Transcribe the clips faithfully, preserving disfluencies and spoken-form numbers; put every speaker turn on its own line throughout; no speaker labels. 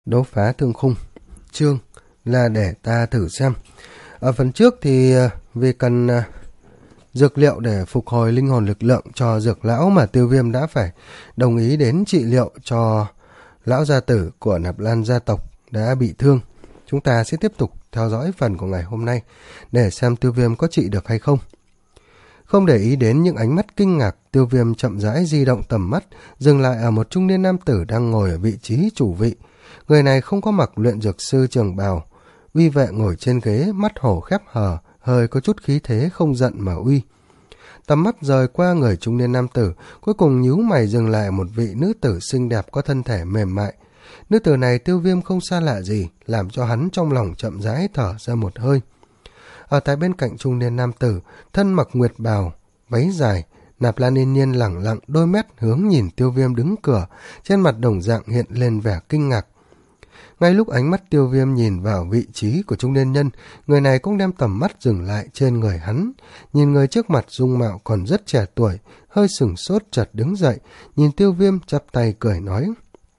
Đấu phá thương khung. Chương là để ta thử xem. Ở phần trước thì vì cần dược liệu để phục hồi linh hồn lực lượng cho dược lão mà Tiêu Viêm đã phải đồng ý đến trị liệu cho lão gia tử của Nạp Lan gia tộc đã bị thương. Chúng ta sẽ tiếp tục theo dõi phần của ngày hôm nay để xem Tiêu Viêm có trị được hay không. Không để ý đến những ánh mắt kinh ngạc, Tiêu Viêm chậm rãi di động tầm mắt, dừng lại ở một trung niên nam tử đang ngồi ở vị trí chủ vị. Người này không có mặc luyện dược sư trường bào, uy vệ ngồi trên ghế, mắt hổ khép hờ, hơi có chút khí thế không giận mà uy. Tầm mắt rời qua người trung niên nam tử, cuối cùng nhíu mày dừng lại một vị nữ tử xinh đẹp có thân thể mềm mại. Nữ tử này Tiêu Viêm không xa lạ gì, làm cho hắn trong lòng chậm rãi thở ra một hơi. Ở tại bên cạnh trung niên nam tử, thân mặc nguyệt bào, váy dài, Nạp Lan Yên Nhiên lẳng lặng đôi mắt hướng nhìn Tiêu Viêm đứng cửa, trên mặt đồng dạng hiện lên vẻ kinh ngạc. Ngay lúc ánh mắt Tiêu Viêm nhìn vào vị trí của trung niên nhân, người này cũng đem tầm mắt dừng lại trên người hắn. Nhìn người trước mặt dung mạo còn rất trẻ tuổi, hơi sửng sốt chợt đứng dậy, nhìn Tiêu Viêm chắp tay cười nói.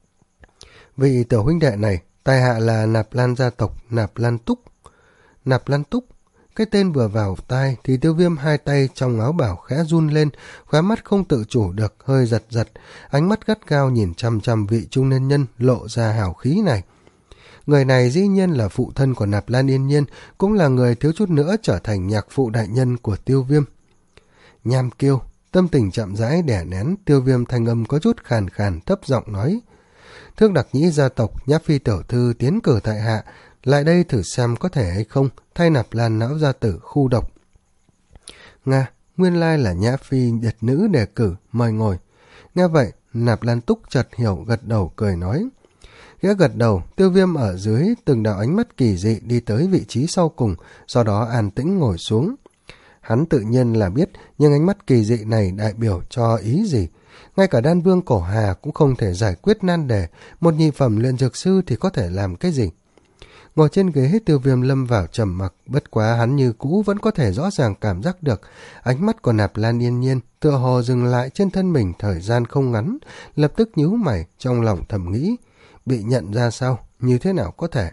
Vị tiểu huynh đệ này, tài hạ là Nạp Lan gia tộc Nạp Lan Túc. Nạp Lan Túc, cái tên vừa vào tai thì Tiêu Viêm hai tay trong áo bảo khẽ run lên, khóe mắt không tự chủ được hơi giật giật, ánh mắt gắt gao nhìn chăm chăm vị trung niên nhân lộ ra hào khí này. Người này dĩ nhiên là phụ thân của Nạp Lan Yên Nhiên, cũng là người thiếu chút nữa trở thành nhạc phụ đại nhân của Tiêu Viêm. Nham Kiêu, tâm tình chậm rãi đè nén, Tiêu Viêm thanh âm có chút khàn khàn thấp giọng nói. Thước đặc nhĩ gia tộc Nhã Phi tiểu thư tiến cử tại hạ, lại đây thử xem có thể hay không thay Nạp Lan lão gia tử khu độc. Nga, nguyên lai là Nhã Phi điệt nữ đề cử, mời ngồi. Nghe vậy, Nạp Lan Túc chợt hiểu gật đầu cười nói. Ghé gật đầu, Tiêu Viêm ở dưới từng đạo ánh mắt kỳ dị đi tới vị trí sau cùng, sau đó an tĩnh ngồi xuống. Hắn tự nhiên là biết, nhưng ánh mắt kỳ dị này đại biểu cho ý gì. Ngay cả đan vương cổ hà cũng không thể giải quyết nan đề, một nhị phẩm luyện dược sư thì có thể làm cái gì. Ngồi trên ghế, Tiêu Viêm lâm vào trầm mặc, bất quá hắn như cũ vẫn có thể rõ ràng cảm giác được ánh mắt của Nạp Lan Yên Nhiên tựa hồ dừng lại trên thân mình thời gian không ngắn, lập tức nhíu mày trong lòng thầm nghĩ, bị nhận ra sao, như thế nào có thể.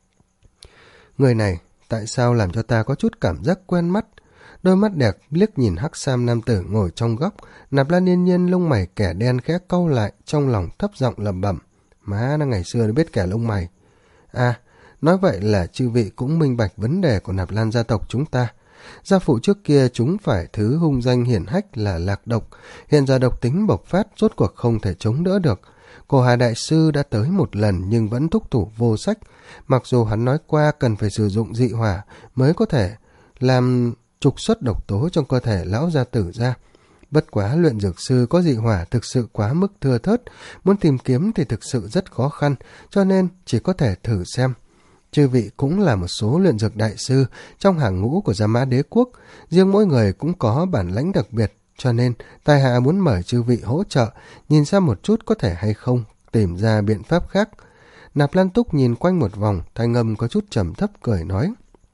Người này tại sao làm cho ta có chút cảm giác quen mắt. Đôi mắt đẹp liếc nhìn hắc sam nam tử ngồi trong góc, Nạp Lan Yên Nhiên lông mày kẻ đen khẽ cau lại, trong lòng thấp giọng lẩm bẩm, má nó ngày xưa đã biết kẻ lông mày. À, nói vậy là chư vị cũng minh bạch vấn đề của Nạp Lan gia tộc chúng ta. Gia phụ trước kia chúng phải thứ hung danh hiển hách là lạc độc, hiện giờ độc tính bộc phát rốt cuộc không thể chống đỡ được. Cổ Hà đại sư đã tới một lần nhưng vẫn thúc thủ vô sách, mặc dù hắn nói qua cần phải sử dụng dị hỏa mới có thể làm trục xuất độc tố trong cơ thể lão gia tử ra. Bất quá luyện dược sư có dị hỏa thực sự quá mức thưa thớt, muốn tìm kiếm thì thực sự rất khó khăn, cho nên chỉ có thể thử xem. Chư vị cũng là một số luyện dược đại sư trong hàng ngũ của Gia Mã Đế quốc, riêng mỗi người cũng có bản lãnh đặc biệt, cho nên tài hạ muốn mời chư vị hỗ trợ, nhìn xem một chút có thể hay không tìm ra biện pháp khác. Nạp Lan Túc nhìn quanh một vòng, thanh âm có chút trầm thấp cười nói.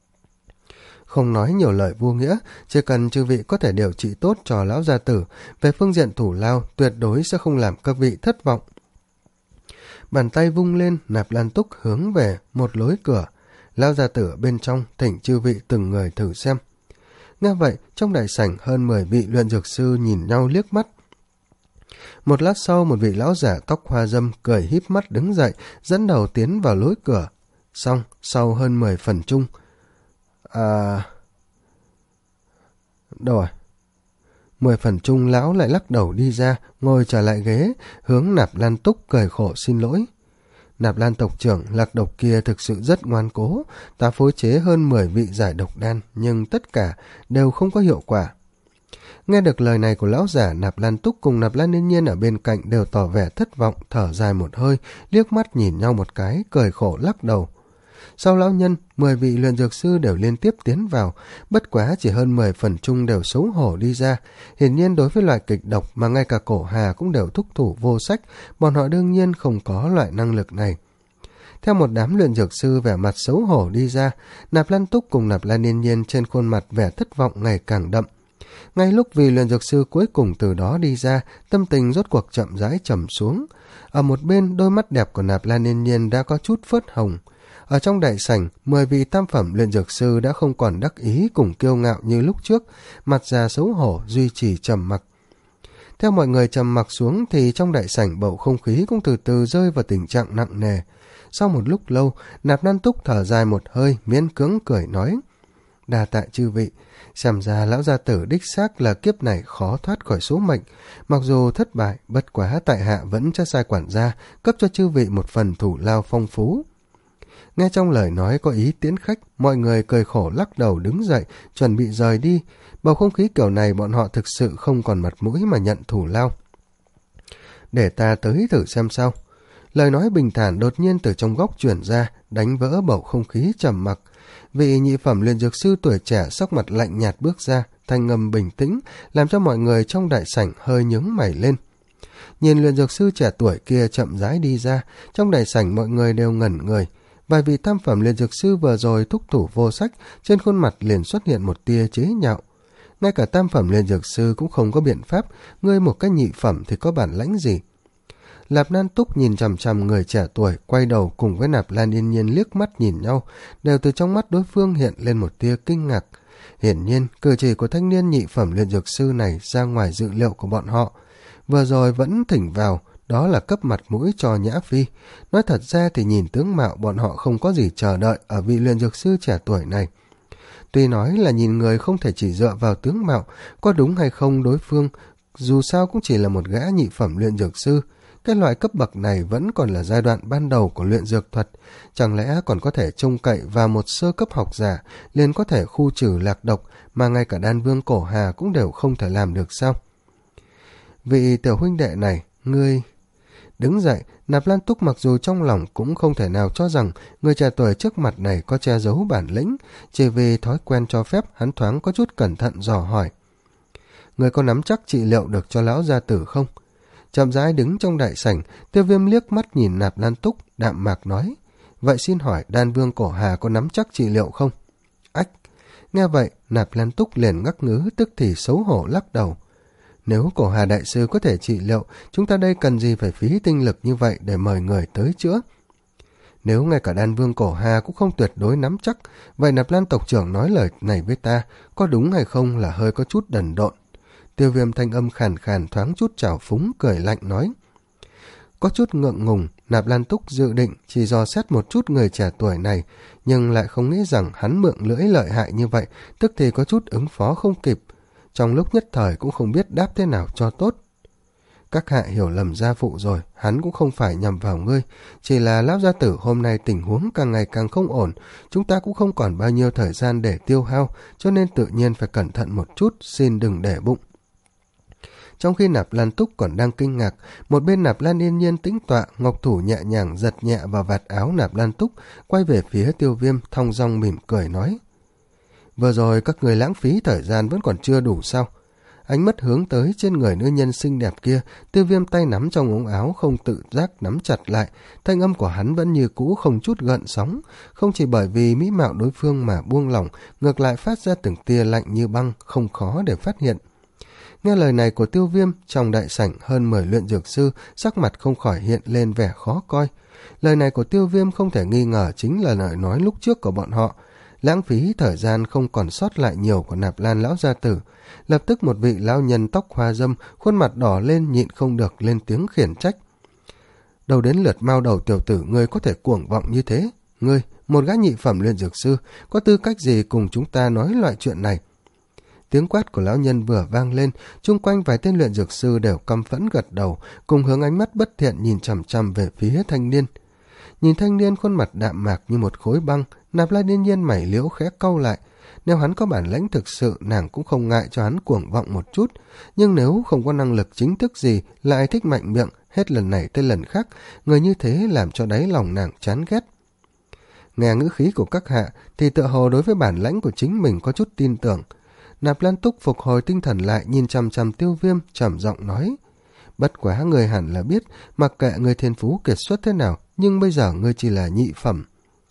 Không nói nhiều lời vô nghĩa, chỉ cần chư vị có thể điều trị tốt cho lão gia tử, về phương diện thủ lao tuyệt đối sẽ không làm các vị thất vọng. Bàn tay vung lên, Nạp Lan Túc hướng về một lối cửa. Lão gia tử ở bên trong, thỉnh chư vị từng người thử xem. Nghe vậy, trong đại sảnh hơn mười vị luyện dược sư nhìn nhau liếc mắt. Một lát sau, một vị lão giả tóc hoa râm cười híp mắt đứng dậy, dẫn đầu tiến vào lối cửa. Xong, sau hơn mười phần chung. À... Đâu rồi? Mười phần chung lão lại lắc đầu đi ra, ngồi trở lại ghế, hướng Nạp Lan Túc cười khổ xin lỗi. Nạp Lan tộc trưởng, lạc độc kia thực sự rất ngoan cố, ta phối chế hơn mười vị giải độc đan, nhưng tất cả đều không có hiệu quả. Nghe được lời này của lão giả, Nạp Lan Túc cùng Nạp Lan Yên Nhiên ở bên cạnh đều tỏ vẻ thất vọng, thở dài một hơi, liếc mắt nhìn nhau một cái, cười khổ lắc đầu. Sau lão nhân, mười vị luyện dược sư đều liên tiếp tiến vào, bất quá chỉ hơn mười phần chung đều xấu hổ đi ra. Hiển nhiên đối với loại kịch độc mà ngay cả Cổ Hà cũng đều thúc thủ vô sách, bọn họ đương nhiên không có loại năng lực này. Theo một đám luyện dược sư vẻ mặt xấu hổ đi ra, Nạp Lan Túc cùng Nạp Lan Yên Nhiên trên khuôn mặt vẻ thất vọng ngày càng đậm. Ngay lúc vị luyện dược sư cuối cùng từ đó đi ra, tâm tình rốt cuộc chậm rãi trầm xuống. Ở một bên, đôi mắt đẹp của Nạp Lan Yên Nhiên đã có chút phớt hồng. Ở trong đại sảnh, mười vị tam phẩm luyện dược sư đã không còn đắc ý cùng kiêu ngạo như lúc trước, mặt già xấu hổ duy trì trầm mặc. Theo mọi người trầm mặc xuống thì trong đại sảnh bầu không khí cũng từ từ rơi vào tình trạng nặng nề. Sau một lúc lâu, Nạp Lan Túc thở dài một hơi, miễn cưỡng cười nói: "Đa tạ chư vị, xem ra lão gia tử đích xác là kiếp này khó thoát khỏi số mệnh. Mặc dù thất bại, bất quá tại hạ vẫn cho sai quản gia cấp cho chư vị một phần thủ lao phong phú." Nghe trong lời nói có ý tiễn khách, mọi người cười khổ lắc đầu đứng dậy, chuẩn bị rời đi. Bầu không khí kiểu này bọn họ thực sự không còn mặt mũi mà nhận thủ lao. "Để ta tới thử xem sao." Lời nói bình thản đột nhiên từ trong góc truyền ra, đánh vỡ bầu không khí trầm mặc. Vị nhị phẩm luyện dược sư tuổi trẻ sắc mặt lạnh nhạt bước ra, thanh âm bình tĩnh, làm cho mọi người trong đại sảnh hơi nhướng mày lên. Nhìn luyện dược sư trẻ tuổi kia chậm rãi đi ra, trong đại sảnh mọi người đều ngẩn người. Vài vị tam phẩm luyện dược sư vừa rồi thúc thủ vô sách, trên khuôn mặt liền xuất hiện một tia chế nhạo. Ngay cả tam phẩm luyện dược sư cũng không có biện pháp, ngươi một cái nhị phẩm thì có bản lãnh gì? Nạp Lan Túc nhìn chằm chằm người trẻ tuổi, quay đầu cùng với Nạp Lan Yên Nhiên liếc mắt nhìn nhau, đều từ trong mắt đối phương hiện lên một tia kinh ngạc. Hiển nhiên, cử chỉ của thanh niên nhị phẩm luyện dược sư này ra ngoài dự liệu của bọn họ. Vừa rồi vẫn thỉnh vào, đó là cấp mặt mũi cho Nhã Phi. Nói thật ra thì nhìn tướng mạo bọn họ không có gì chờ đợi ở vị luyện dược sư trẻ tuổi này. Tuy nói là nhìn người không thể chỉ dựa vào tướng mạo, có đúng hay không đối phương, dù sao cũng chỉ là một gã nhị phẩm luyện dược sư. Cái loại cấp bậc này vẫn còn là giai đoạn ban đầu của luyện dược thuật, chẳng lẽ còn có thể trông cậy vào một sơ cấp học giả liền có thể khu trừ lạc độc mà ngay cả đan vương cổ hà cũng đều không thể làm được sao? Vị tiểu huynh đệ này, ngươi... Đứng dậy, Nạp Lan Túc mặc dù trong lòng cũng không thể nào cho rằng người trẻ tuổi trước mặt này có che giấu bản lĩnh, chỉ vì thói quen cho phép hắn thoáng có chút cẩn thận dò hỏi: "Người có nắm chắc trị liệu được cho lão gia tử không?" Chậm rãi đứng trong đại sảnh, Tiêu Viêm liếc mắt nhìn Nạp Lan Túc, đạm mạc nói: "Vậy xin hỏi đan vương cổ hà có nắm chắc trị liệu không?" Ách! Nghe vậy, Nạp Lan Túc liền ngắc ngứ, tức thì xấu hổ lắc đầu. Nếu cổ hà đại sư có thể trị liệu, chúng ta đây cần gì phải phí tinh lực như vậy để mời người tới chữa? Nếu ngay cả đan vương cổ hà cũng không tuyệt đối nắm chắc, vậy Nạp Lan tộc trưởng nói lời này với ta, có đúng hay không là hơi có chút đần độn. Tiêu Viêm thanh âm khàn khàn thoáng chút trào phúng, cười lạnh nói. Có chút ngượng ngùng, Nạp Lan Túc dự định chỉ dò xét một chút người trẻ tuổi này, nhưng lại không nghĩ rằng hắn mượn lưỡi lợi hại như vậy, tức thì có chút ứng phó không kịp. Trong lúc nhất thời cũng không biết đáp thế nào cho tốt. Các hạ hiểu lầm gia phụ rồi, hắn cũng không phải nhằm vào ngươi, chỉ là lão gia tử hôm nay tình huống càng ngày càng không ổn, chúng ta cũng không còn bao nhiêu thời gian để tiêu hao, cho nên tự nhiên phải cẩn thận một chút, xin đừng để bụng. Trong khi Nạp Lan Túc còn đang kinh ngạc, một bên Nạp Lan Yên Nhiên tĩnh tọa, ngọc thủ nhẹ nhàng giật nhẹ vào vạt áo Nạp Lan Túc, quay về phía Tiêu Viêm, thong dong mỉm cười nói. Vừa rồi các người lãng phí thời gian vẫn còn chưa đủ sao? Ánh mắt hướng tới trên người nữ nhân xinh đẹp kia, Tiêu Viêm tay nắm trong ống áo không tự giác nắm chặt lại, thanh âm của hắn vẫn như cũ không chút gợn sóng, không chỉ bởi vì mỹ mạo đối phương mà buông lỏng, ngược lại phát ra từng tia lạnh như băng, không khó để phát hiện. Nghe lời này của Tiêu Viêm, trong đại sảnh hơn mười luyện dược sư, sắc mặt không khỏi hiện lên vẻ khó coi. Lời này của Tiêu Viêm không thể nghi ngờ chính là lời nói lúc trước của bọn họ. Lãng phí thời gian không còn sót lại nhiều của Nạp Lan lão gia tử. Lập tức một vị lão nhân tóc hoa râm, khuôn mặt đỏ lên nhịn không được lên tiếng khiển trách. Đầu đến lượt mao đầu tiểu tử ngươi có thể cuồng vọng như thế. Ngươi, một gã nhị phẩm luyện dược sư, có tư cách gì cùng chúng ta nói loại chuyện này? Tiếng quát của lão nhân vừa vang lên, chung quanh vài tên luyện dược sư đều căm phẫn gật đầu, cùng hướng ánh mắt bất thiện nhìn chằm chằm về phía thanh niên. Nhìn thanh niên khuôn mặt đạm mạc như một khối băng, Nạp Lan Yên Nhiên mày liễu khẽ cau lại. Nếu hắn có bản lãnh thực sự, nàng cũng không ngại cho hắn cuồng vọng một chút, nhưng nếu không có năng lực chính thức gì, lại thích mạnh miệng, hết lần này tới lần khác, người như thế làm cho đáy lòng nàng chán ghét. Nghe ngữ khí của các hạ, thì tựa hồ đối với bản lãnh của chính mình có chút tin tưởng. Nạp Lan Túc phục hồi tinh thần lại, nhìn chằm chằm Tiêu Viêm, trầm giọng nói. Bất quá người hẳn là biết, mặc kệ người thiên phú kiệt xuất thế nào, nhưng bây giờ ngươi chỉ là nhị phẩm.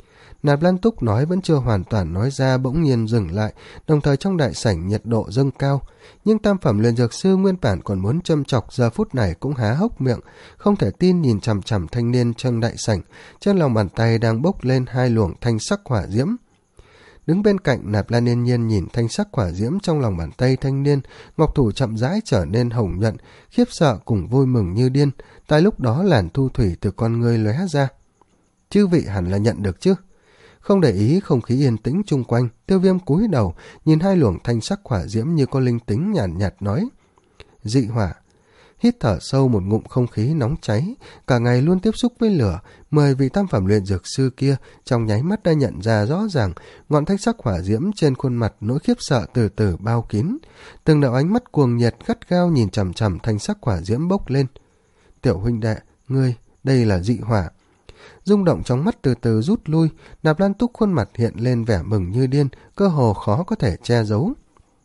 Nạp Lan Túc nói vẫn chưa hoàn toàn nói ra bỗng nhiên dừng lại, đồng thời trong đại sảnh nhiệt độ dâng cao. Nhưng tam phẩm luyện dược sư nguyên bản còn muốn châm chọc, giờ phút này cũng há hốc miệng, không thể tin nhìn chằm chằm thanh niên trong đại sảnh, trên lòng bàn tay đang bốc lên hai luồng thanh sắc hỏa diễm. Đứng bên cạnh, Nạp Lan Yên Nhiên nhìn thanh sắc hỏa diễm trong lòng bàn tay thanh niên, ngọc thủ chậm rãi trở nên hồng nhuận, khiếp sợ cùng vui mừng như điên. Tại lúc đó làn thu thủy từ con ngươi lóe ra. Chư vị hẳn là nhận được chứ? Không để ý không khí yên tĩnh chung quanh, Tiêu Viêm cúi đầu nhìn hai luồng thanh sắc hỏa diễm như có linh tính nhàn nhạt, nhạt nói: dị hỏa. Hít thở sâu một ngụm không khí nóng cháy, cả ngày luôn tiếp xúc với lửa, mười vị tam phẩm luyện dược sư kia trong nháy mắt đã nhận ra rõ ràng ngọn thanh sắc hỏa diễm trên khuôn mặt, nỗi khiếp sợ từ từ bao kín. Từng đạo ánh mắt cuồng nhiệt gắt gao nhìn chằm chằm thanh sắc hỏa diễm bốc lên. Tiểu huynh đệ, ngươi, đây là dị hỏa. Rung động trong mắt từ từ rút lui, Nạp Lan Túc khuôn mặt hiện lên vẻ mừng như điên, cơ hồ khó có thể che giấu.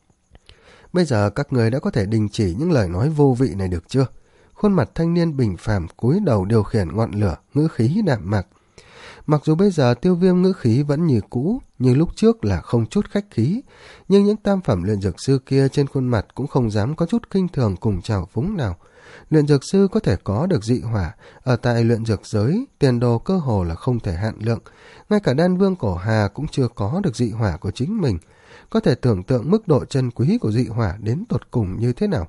Bây giờ các người đã có thể đình chỉ những lời nói vô vị này được chưa? Khuôn mặt thanh niên bình phàm cúi đầu điều khiển ngọn lửa, ngữ khí đạm mạc. Mặc dù bây giờ Tiêu Viêm ngữ khí vẫn như cũ, như lúc trước là không chút khách khí, nhưng những tam phẩm luyện dược sư kia trên khuôn mặt cũng không dám có chút kinh thường cùng trào phúng nào. Luyện dược sư có thể có được dị hỏa, ở tại luyện dược giới, tiền đồ cơ hồ là không thể hạn lượng. Ngay cả đan vương cổ hà cũng chưa có được dị hỏa của chính mình. Có thể tưởng tượng mức độ chân quý của dị hỏa đến tột cùng như thế nào.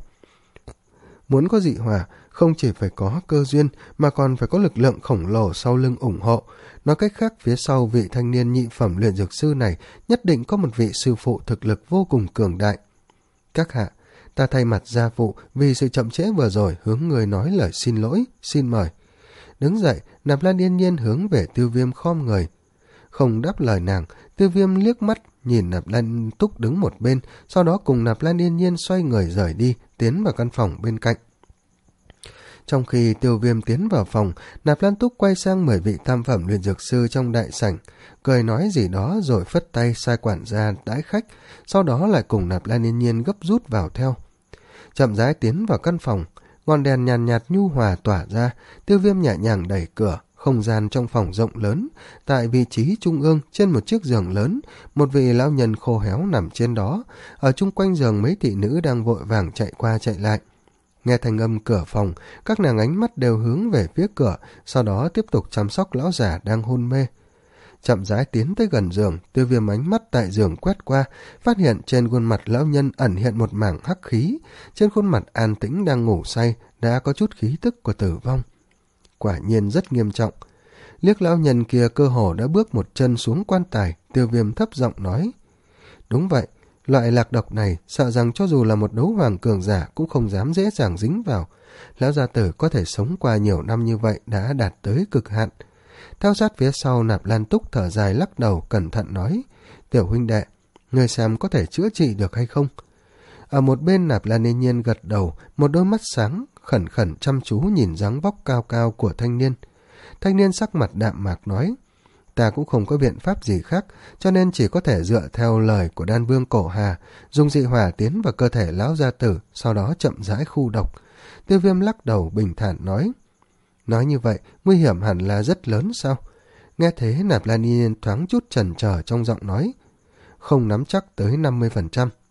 Muốn có dị hỏa, không chỉ phải có cơ duyên, mà còn phải có lực lượng khổng lồ sau lưng ủng hộ. Nói cách khác, phía sau vị thanh niên nhị phẩm luyện dược sư này nhất định có một vị sư phụ thực lực vô cùng cường đại. Các hạ, ta thay mặt gia phụ vì sự chậm trễ vừa rồi hướng người nói lời xin lỗi, xin mời. Đứng dậy, Nạp Lan Yên Nhiên hướng về Tiêu Viêm khom người. Không đáp lời nàng, Tiêu Viêm liếc mắt nhìn Nạp Lan Túc đứng một bên, sau đó cùng Nạp Lan Yên Nhiên xoay người rời đi, tiến vào căn phòng bên cạnh. Trong khi Tiêu Viêm tiến vào phòng, Nạp Lan Túc quay sang mười vị tam phẩm luyện dược sư trong đại sảnh, cười nói gì đó rồi phất tay sai quản gia đãi khách, sau đó lại cùng Nạp Lan Yên Nhiên gấp rút vào theo. Chậm rãi tiến vào căn phòng, ngọn đèn nhàn nhạt, nhạt nhu hòa tỏa ra, Tiêu Viêm nhẹ nhàng đẩy cửa. Không gian trong phòng rộng lớn, tại vị trí trung ương trên một chiếc giường lớn, một vị lão nhân khô héo nằm trên đó, ở chung quanh giường mấy thị nữ đang vội vàng chạy qua chạy lại. Nghe thanh âm cửa phòng, các nàng ánh mắt đều hướng về phía cửa, sau đó tiếp tục chăm sóc lão già đang hôn mê. Chậm rãi tiến tới gần giường, Tiêu Viêm ánh mắt tại giường quét qua, phát hiện trên khuôn mặt lão nhân ẩn hiện một mảng hắc khí, trên khuôn mặt an tĩnh đang ngủ say đã có chút khí tức của tử vong. Quả nhiên rất nghiêm trọng. Liếc lão nhân kia cơ hồ đã bước một chân xuống quan tài, Tiêu Viêm thấp giọng nói: đúng vậy, loại lạc độc này sợ rằng cho dù là một đấu hoàng cường giả cũng không dám dễ dàng dính vào. Lão gia tử có thể sống qua nhiều năm như vậy đã đạt tới cực hạn. Theo sát phía sau, Nạp Lan Túc thở dài lắc đầu cẩn thận nói: tiểu huynh đệ, ngươi xem có thể chữa trị được hay không? Ở một bên, Nạp Lan Yên Nhiên gật đầu, một đôi mắt sáng khẩn khẩn chăm chú nhìn dáng vóc cao cao của thanh niên. Thanh niên sắc mặt đạm mạc nói: ta cũng không có biện pháp gì khác, cho nên chỉ có thể dựa theo lời của đan vương cổ hà, dùng dị hỏa tiến vào cơ thể lão gia tử, sau đó chậm rãi khu độc. Tiêu Viêm lắc đầu bình thản nói: nói như vậy, nguy hiểm hẳn là rất lớn sao? Nghe thế, Nạp Lan Yên Nhiên thoáng chút chần chờ trong giọng nói: không nắm chắc tới năm mươi phần trăm.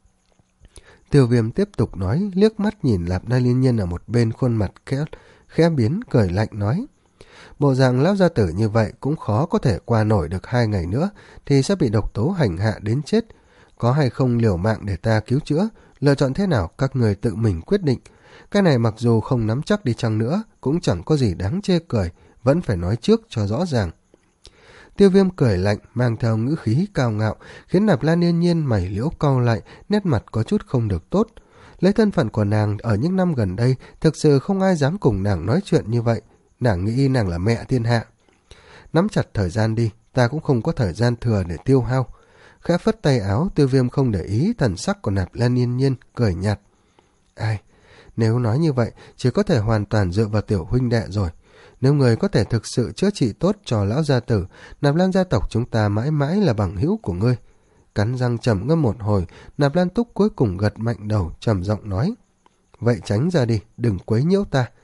Tiêu Viêm tiếp tục nói, liếc mắt nhìn Nạp Lan Yên Nhiên ở một bên, khuôn mặt khẽ, khẽ biến, cười lạnh nói: bộ dạng lão gia tử như vậy cũng khó có thể qua nổi được hai ngày nữa, thì sẽ bị độc tố hành hạ đến chết. Có hay không liều mạng để ta cứu chữa, lựa chọn thế nào các người tự mình quyết định. Cái này mặc dù không nắm chắc đi chăng nữa, cũng chẳng có gì đáng chê cười, vẫn phải nói trước cho rõ ràng. Tiêu Viêm cười lạnh, mang theo ngữ khí cao ngạo, khiến Nạp Lan Yên Nhiên mày liễu cau lại, nét mặt có chút không được tốt. Lấy thân phận của nàng ở những năm gần đây, thực sự không ai dám cùng nàng nói chuyện như vậy. Nàng nghĩ nàng là mẹ thiên hạ. Nắm chặt thời gian đi, ta cũng không có thời gian thừa để tiêu hao. Khẽ phất tay áo, Tiêu Viêm không để ý thần sắc của Nạp Lan Yên Nhiên, cười nhạt: ai, nếu nói như vậy, chỉ có thể hoàn toàn dựa vào tiểu huynh đệ rồi. Nếu người có thể thực sự chữa trị tốt cho lão gia tử, Nạp Lan gia tộc chúng ta mãi mãi là bằng hữu của ngươi. Cắn răng trầm ngâm một hồi, Nạp Lan Túc cuối cùng gật mạnh đầu, trầm giọng nói: vậy tránh ra đi, đừng quấy nhiễu ta.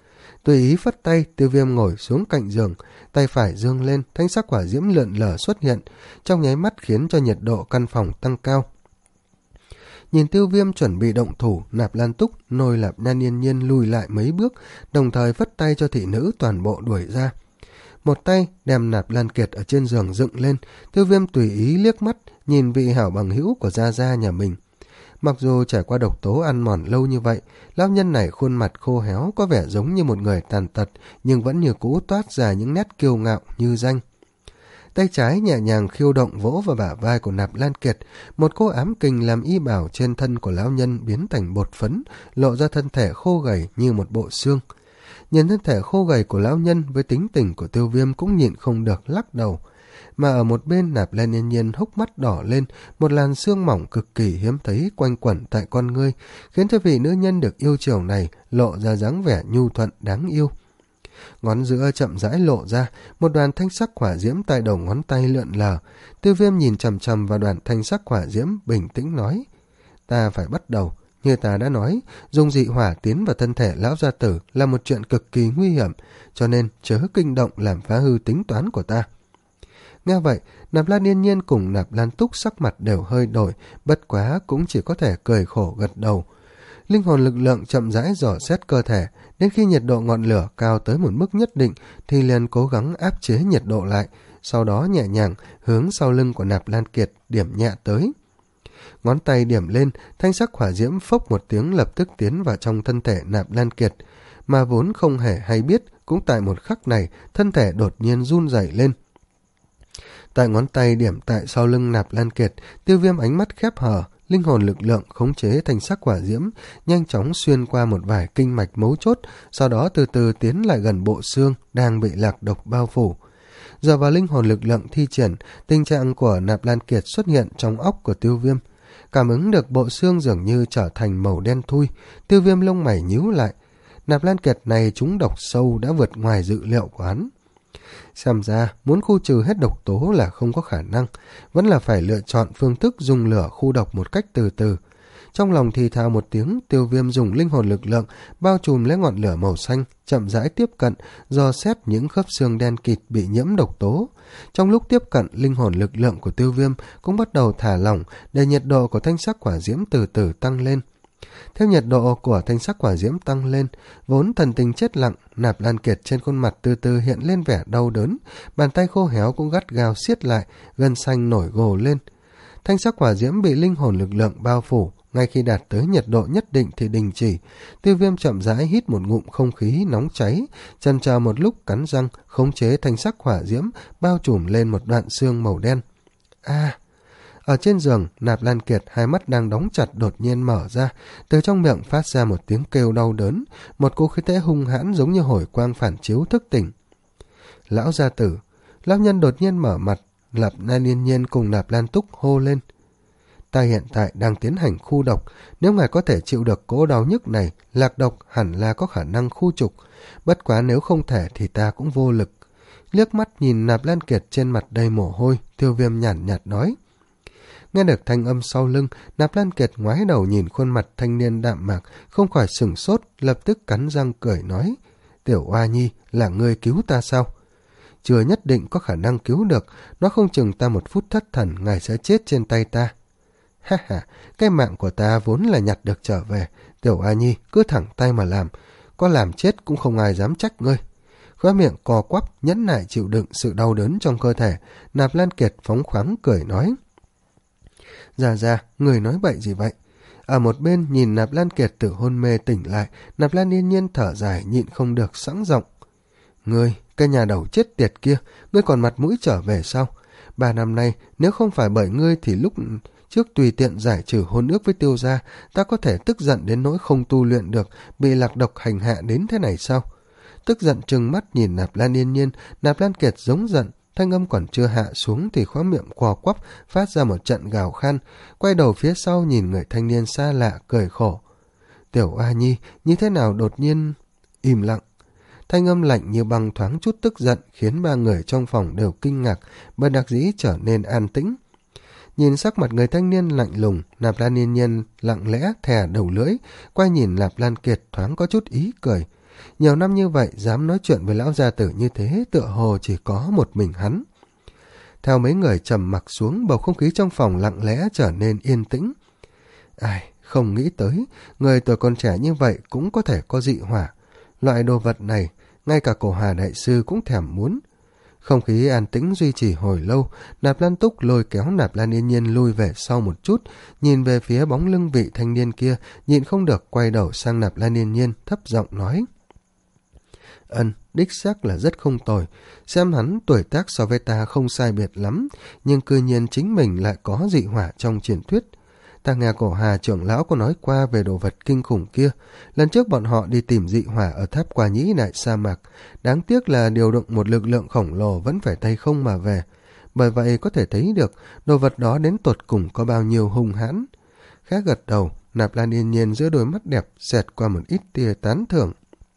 Tùy ý phất tay, Tiêu Viêm ngồi xuống cạnh giường, tay phải giương lên, thanh sắc hỏa diễm lượn lờ xuất hiện, trong nháy mắt khiến cho nhiệt độ căn phòng tăng cao. Nhìn Tiêu Viêm chuẩn bị động thủ, Nạp Lan Túc, Nôi Lạp Nhan Yên Nhiên lùi lại mấy bước, đồng thời phất tay cho thị nữ toàn bộ đuổi ra. Một tay đem Nạp Lan Kiệt ở trên giường dựng lên, Tiêu Viêm tùy ý liếc mắt, nhìn vị hảo bằng hữu của gia gia nhà mình. Mặc dù trải qua độc tố ăn mòn lâu như vậy, lão nhân này khuôn mặt khô héo, có vẻ giống như một người tàn tật, nhưng vẫn như cũ toát ra những nét kiêu ngạo như danh. Tay trái nhẹ nhàng khiêu động vỗ vào bả vai của Nạp Lan Kiệt, một cô ám kình làm y bào trên thân của lão nhân biến thành bột phấn, lộ ra thân thể khô gầy như một bộ xương. Nhìn thân thể khô gầy của lão nhân với tính tình của Tiêu Viêm cũng nhịn không được lắc đầu. Mà ở một bên, Nạp Lan Yên Nhiên hốc mắt đỏ lên, một làn sương mỏng cực kỳ hiếm thấy quanh quẩn tại con ngươi, khiến cho vị nữ nhân được yêu chiều này lộ ra dáng vẻ nhu thuận đáng yêu. Ngón giữa chậm rãi lộ ra, một đoàn thanh sắc hỏa diễm tại đầu ngón tay lượn lờ. Tiêu Viêm nhìn chằm chằm vào đoàn thanh sắc hỏa diễm, bình tĩnh nói: "Ta phải bắt đầu. Như ta đã nói, dùng dị hỏa tiến vào thân thể lão gia tử là một chuyện cực kỳ nguy hiểm, cho nên chớ kinh động làm phá hư tính toán của ta." Nghe vậy, Nạp Lan Yên Nhiên cùng Nạp Lan Túc sắc mặt đều hơi đổi, bất quá cũng chỉ có thể cười khổ gật đầu. Linh hồn lực lượng chậm rãi dò xét cơ thể, đến khi nhiệt độ ngọn lửa cao tới một mức nhất định thì liền cố gắng áp chế nhiệt độ lại, sau đó nhẹ nhàng hướng sau lưng của Nạp Lan Kiệt điểm nhẹ tới. Ngón tay điểm lên, thanh sắc hỏa diễm phốc một tiếng lập tức tiến vào trong thân thể Nạp Lan Kiệt, mà vốn không hề hay biết, cũng tại một khắc này, thân thể đột nhiên run rẩy lên. Tại ngón tay điểm tại sau lưng Nạp Lan Kiệt, Tiêu Viêm ánh mắt khép hờ, linh hồn lực lượng khống chế thanh sắc hỏa diễm, nhanh chóng xuyên qua một vài kinh mạch mấu chốt, sau đó từ từ tiến lại gần bộ xương đang bị lạc độc bao phủ. Giờ vào linh hồn lực lượng thi triển, tình trạng của Nạp Lan Kiệt xuất hiện trong óc của Tiêu Viêm. Cảm ứng được bộ xương dường như trở thành màu đen thui, Tiêu Viêm lông mày nhíu lại. Nạp Lan Kiệt này trúng độc sâu đã vượt ngoài dự liệu của hắn. Xem ra, muốn khu trừ hết độc tố là không có khả năng, vẫn là phải lựa chọn phương thức dùng lửa khu độc một cách từ từ. Trong lòng thì thào một tiếng, Tiêu Viêm dùng linh hồn lực lượng bao trùm lấy ngọn lửa màu xanh, chậm rãi tiếp cận, dò xét những khớp xương đen kịt bị nhiễm độc tố. Trong lúc tiếp cận, linh hồn lực lượng của Tiêu Viêm cũng bắt đầu thả lỏng để nhiệt độ của thanh sắc hỏa diễm từ từ tăng lên. Theo nhiệt độ của thanh sắc hỏa diễm tăng lên, vốn thần tình chết lặng, Nạp Lan Kiệt trên khuôn mặt từ từ hiện lên vẻ đau đớn, bàn tay khô héo cũng gắt gao siết lại, gân xanh nổi gồ lên. Thanh sắc hỏa diễm bị linh hồn lực lượng bao phủ, ngay khi đạt tới nhiệt độ nhất định thì đình chỉ. Tiêu Viêm chậm rãi hít một ngụm không khí nóng cháy, chần chờ một lúc cắn răng, khống chế thanh sắc hỏa diễm bao trùm lên một đoạn xương màu đen. A! À, ở trên giường, Nạp Lan Kiệt hai mắt đang đóng chặt đột nhiên mở ra, từ trong miệng phát ra một tiếng kêu đau đớn, một cỗ khí thế hung hãn giống như hồi quang phản chiếu thức tỉnh. Lão gia tử, lão nhân đột nhiên mở mặt, Nạp Lan Yên Nhiên cùng Nạp Lan Túc hô lên: "Ta hiện tại đang tiến hành khu độc, nếu ngài có thể chịu được cỗ đau nhức này, lạc độc hẳn là có khả năng khu trục, bất quá nếu không thể thì ta cũng vô lực." Liếc mắt nhìn Nạp Lan Kiệt trên mặt đầy mồ hôi, Tiêu Viêm nhàn nhạt nói. Nghe được thanh âm sau lưng, Nạp Lan Kiệt ngoái đầu nhìn khuôn mặt thanh niên đạm mạc, không khỏi sửng sốt, lập tức cắn răng cười nói: "Tiểu Oa Nhi, là ngươi cứu ta sao?" "Chưa nhất định có khả năng cứu được, nó không chừng ta một phút thất thần, ngài sẽ chết trên tay ta." "Ha ha, cái mạng của ta vốn là nhặt được trở về, Tiểu Oa Nhi cứ thẳng tay mà làm, có làm chết cũng không ai dám trách ngươi." Khóe miệng co quắp, nhẫn nại chịu đựng sự đau đớn trong cơ thể, Nạp Lan Kiệt phóng khoáng cười nói: "Dạ dạ, người nói bậy gì vậy?" Ở một bên nhìn Nạp Lan Kiệt từ hôn mê tỉnh lại, Nạp Lan Yên Nhiên thở dài nhịn không được sẵn giọng: "Ngươi, cái nhà đầu chết tiệt kia, ngươi còn mặt mũi trở về sao? Ba năm nay, nếu không phải bởi ngươi thì lúc trước tùy tiện giải trừ hôn ước với Tiêu gia, ta có thể tức giận đến nỗi không tu luyện được, bị lạc độc hành hạ đến thế này sao?" Tức giận trừng mắt nhìn Nạp Lan Yên Nhiên, Nạp Lan Kiệt giống giận, thanh âm còn chưa hạ xuống thì khóe miệng quò quắp phát ra một trận gào khan, quay đầu phía sau nhìn người thanh niên xa lạ cười khổ: "Tiểu A Nhi, như thế nào đột nhiên..." Im lặng. Thanh âm lạnh như băng thoáng chút tức giận khiến ba người trong phòng đều kinh ngạc, bất đắc dĩ trở nên an tĩnh. Nhìn sắc mặt người thanh niên lạnh lùng, Nạp Lan Yên Nhiên lặng lẽ thè đầu lưỡi, quay nhìn Nạp Lan Kiệt thoáng có chút ý cười. Nhiều năm như vậy, dám nói chuyện với lão gia tử như thế tựa hồ chỉ có một mình hắn. Theo mấy người trầm mặc xuống, bầu không khí trong phòng lặng lẽ trở nên yên tĩnh. Ai, không nghĩ tới, người tuổi còn trẻ như vậy cũng có thể có dị hỏa. Loại đồ vật này, ngay cả Cổ Hà đại sư cũng thèm muốn. Không khí an tĩnh duy trì hồi lâu, Nạp Lan Túc lôi kéo Nạp Lan Yên Nhiên lui về sau một chút, nhìn về phía bóng lưng vị thanh niên kia, nhịn không được quay đầu sang Nạp Lan Yên Nhiên, thấp giọng nói. Ân, đích xác là rất không tồi, xem hắn tuổi tác so với ta không sai biệt lắm, nhưng cư nhiên chính mình lại có dị hỏa trong truyền thuyết. Ta nghe Cổ Hà trưởng lão có nói qua về đồ vật kinh khủng kia. Lần trước bọn họ đi tìm dị hỏa ở tháp Quả Nhĩ đại sa mạc. Đáng tiếc là điều động một lực lượng khổng lồ vẫn phải tay không mà về. Bởi vậy có thể thấy được đồ vật đó đến tột cùng có bao nhiêu hung hãn. Khẽ gật đầu, Nạp Lan Yên Nhiên giữa đôi mắt đẹp xẹt qua một ít tia tán thưởng.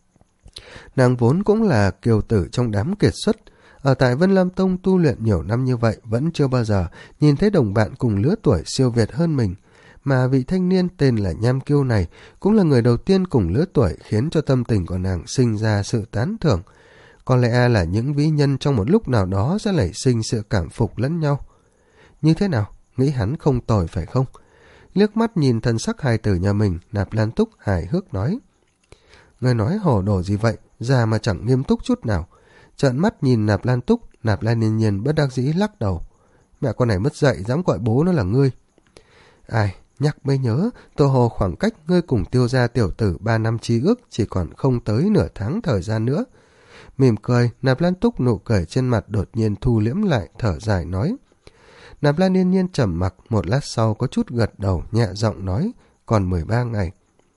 Nàng vốn cũng là kiều tử trong đám kiệt xuất. Ở tại Vân Lam Tông tu luyện nhiều năm như vậy vẫn chưa bao giờ nhìn thấy đồng bạn cùng lứa tuổi siêu việt hơn mình. Mà vị thanh niên tên là Nham Kiêu này cũng là người đầu tiên cùng lứa tuổi khiến cho tâm tình của nàng sinh ra sự tán thưởng. Có lẽ là những vĩ nhân trong một lúc nào đó sẽ nảy sinh sự cảm phục lẫn nhau. Như thế nào? Nghĩ hắn không tồi phải không? Liếc mắt nhìn thần sắc hài tử nhà mình, Nạp Lan Túc hài hước nói. Người nói hồ đồ gì vậy? Già mà chẳng nghiêm túc chút nào. Trợn mắt nhìn Nạp Lan Túc, Nạp Lan Yên Nhiên bất đắc dĩ lắc đầu. Mẹ con này mất dạy, dám gọi bố nó là ngươi. Ai, nhắc mới nhớ, Tô Hồ khoảng cách ngươi cùng Tiêu gia tiểu tử ba năm chí ước chỉ còn không tới nửa tháng thời gian nữa. Mỉm cười, Nạp Lan Túc nụ cười trên mặt đột nhiên thu liễm lại, thở dài nói. Nạp Lan Yên Nhiên trầm mặc, một lát sau có chút gật đầu, nhẹ giọng nói, còn mười ba ngày.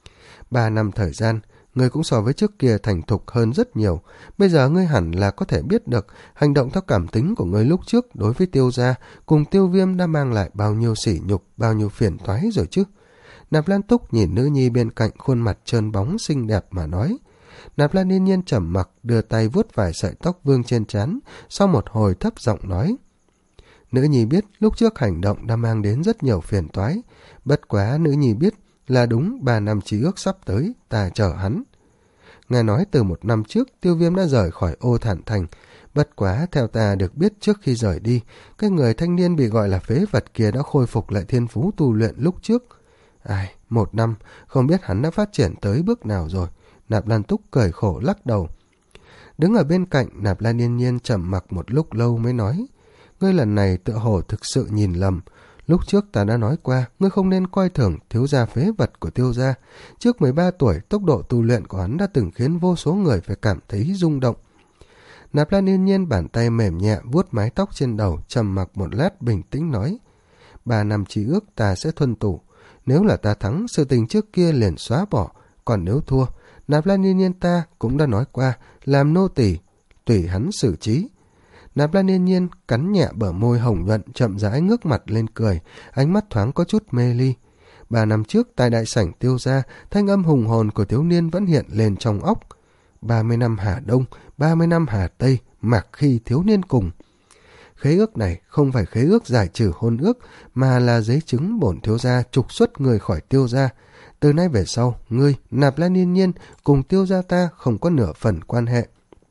Ba năm thời gian, ngươi cũng so với trước kia thành thục hơn rất nhiều. Bây giờ ngươi hẳn là có thể biết được hành động theo cảm tính của ngươi lúc trước đối với Tiêu gia cùng Tiêu Viêm đã mang lại bao nhiêu sỉ nhục, bao nhiêu phiền toái rồi chứ. Nạp Lan Túc nhìn nữ nhi bên cạnh khuôn mặt trơn bóng xinh đẹp mà nói. Nạp Lan Yên Nhiên trầm mặc, đưa tay vuốt vài sợi tóc vương trên trán, sau một hồi thấp giọng nói. Nữ nhi biết lúc trước hành động đã mang đến rất nhiều phiền toái, bất quá nữ nhi biết là đúng ba năm chí ước sắp tới, ta chờ hắn. Nghe nói từ một năm trước Tiêu Viêm đã rời khỏi Ô Thản Thành, bất quá theo ta được biết trước khi rời đi, cái người thanh niên bị gọi là phế vật kia đã khôi phục lại thiên phú tu luyện lúc trước. Ai, một năm, không biết hắn đã phát triển tới bước nào rồi. Nạp Lan Túc cười khổ lắc đầu. Đứng ở bên cạnh, Nạp Lan Yên Nhiên trầm mặc một lúc lâu mới nói, ngươi lần này tựa hồ thực sự nhìn lầm. Lúc trước ta đã nói qua, ngươi không nên coi thường thiếu gia phế vật của Tiêu gia. Trước mười ba tuổi, tốc độ tu luyện của hắn đã từng khiến vô số người phải cảm thấy rung động. Nạp Lan Yên Nhiên bàn tay mềm nhẹ vuốt mái tóc trên đầu, trầm mặc một lát bình tĩnh nói, ba năm chí ước ta sẽ tuân thủ. Nếu là ta thắng, sự tình trước kia liền xóa bỏ. Còn nếu thua, Nạp Lan Yên Nhiên ta cũng đã nói qua, làm nô tỳ, tùy hắn xử trí. Nạp Lan Yên Nhiên cắn nhẹ bờ môi hồng nhuận, chậm rãi ngước mặt lên cười, ánh mắt thoáng có chút mê ly. Ba năm trước tại đại sảnh Tiêu gia, thanh âm hùng hồn của thiếu niên vẫn hiện lên trong óc. Ba mươi năm Hà Đông, ba mươi năm Hà Tây, mặc khi thiếu niên cùng. Khế ước này không phải khế ước giải trừ hôn ước, mà là giấy chứng bổn thiếu gia trục xuất người khỏi Tiêu gia. Từ nay về sau, ngươi, Nạp Lan Yên Nhiên cùng Tiêu gia ta không có nửa phần quan hệ.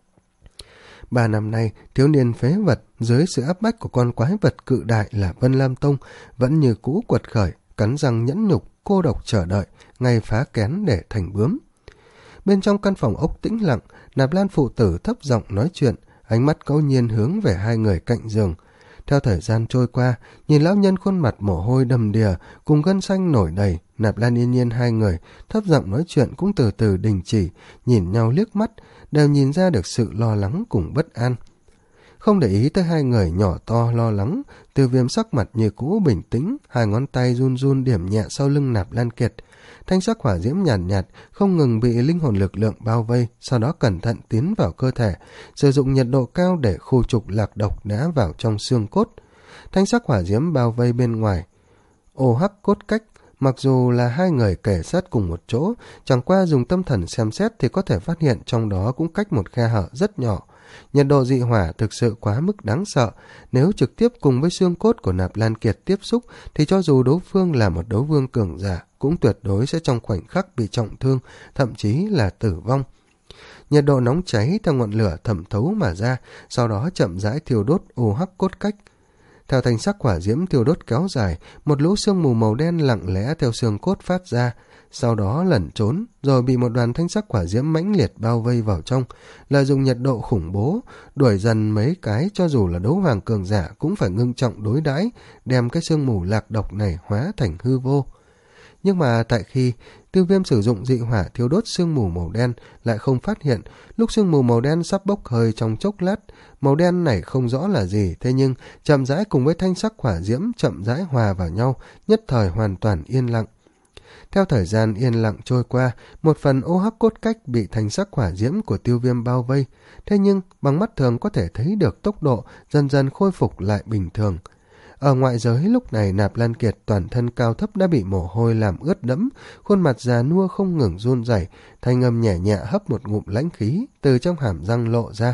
Ba năm nay, thiếu niên phế vật dưới sự áp bách của con quái vật cự đại là Vân Lam Tông vẫn như cũ quật khởi, cắn răng nhẫn nhục, cô độc chờ đợi, ngày phá kén để thành bướm. Bên trong căn phòng ốc tĩnh lặng, Nạp Lan phụ tử thấp giọng nói chuyện, ánh mắt ngẫu nhiên hướng về hai người cạnh giường. Theo thời gian trôi qua, nhìn lão nhân khuôn mặt mồ hôi đầm đìa, cùng gân xanh nổi đầy, Nạp Lan Yên Nhiên hai người thấp giọng nói chuyện cũng từ từ đình chỉ, nhìn nhau liếc mắt, đều nhìn ra được sự lo lắng cùng bất an. Không để ý tới hai người nhỏ to lo lắng, Tiêu Viêm sắc mặt như cũ bình tĩnh, hai ngón tay run run điểm nhẹ sau lưng Nạp Lan Kiệt. Thanh sắc hỏa diễm nhàn nhạt, nhạt, không ngừng bị linh hồn lực lượng bao vây, sau đó cẩn thận tiến vào cơ thể, sử dụng nhiệt độ cao để khu trục lạc độc đã vào trong xương cốt. Thanh sắc hỏa diễm bao vây bên ngoài ô hắc cốt cách, mặc dù là hai người kề sát cùng một chỗ, chẳng qua dùng tâm thần xem xét thì có thể phát hiện trong đó cũng cách một khe hở rất nhỏ. Nhiệt độ dị hỏa thực sự quá mức đáng sợ, nếu trực tiếp cùng với xương cốt của Nạp Lan Kiệt tiếp xúc thì cho dù đối phương là một đấu vương cường giả cũng tuyệt đối sẽ trong khoảnh khắc bị trọng thương, thậm chí là tử vong. Nhiệt độ nóng cháy theo ngọn lửa thẩm thấu mà ra, sau đó chậm rãi thiêu đốt ô hắc cốt cách. Theo thanh sắc hỏa diễm thiêu đốt kéo dài, một lũ sương mù màu đen lặng lẽ theo xương cốt phát ra, sau đó lẩn trốn, rồi bị một đoàn thanh sắc hỏa diễm mãnh liệt bao vây vào trong, lợi dụng nhiệt độ khủng bố, đuổi dần mấy cái cho dù là đấu hoàng cường giả cũng phải ngưng trọng đối đãi, đem cái sương mù lạc độc này hóa thành hư vô. Nhưng mà tại khi Tiêu Viêm sử dụng dị hỏa thiêu đốt sương mù màu đen, lại không phát hiện, lúc sương mù màu đen sắp bốc hơi trong chốc lát, màu đen này không rõ là gì, thế nhưng chậm rãi cùng với thanh sắc hỏa diễm chậm rãi hòa vào nhau, nhất thời hoàn toàn yên lặng. Theo thời gian yên lặng trôi qua, một phần ô hắc cốt cách bị thanh sắc hỏa diễm của Tiêu Viêm bao vây, thế nhưng bằng mắt thường có thể thấy được tốc độ dần dần khôi phục lại bình thường. Ở ngoại giới lúc này Nạp Lan Kiệt toàn thân cao thấp đã bị mồ hôi làm ướt đẫm, khuôn mặt già nua không ngừng run rẩy, thanh âm nhẹ nhẹ hấp một ngụm lãnh khí từ trong hàm răng lộ ra.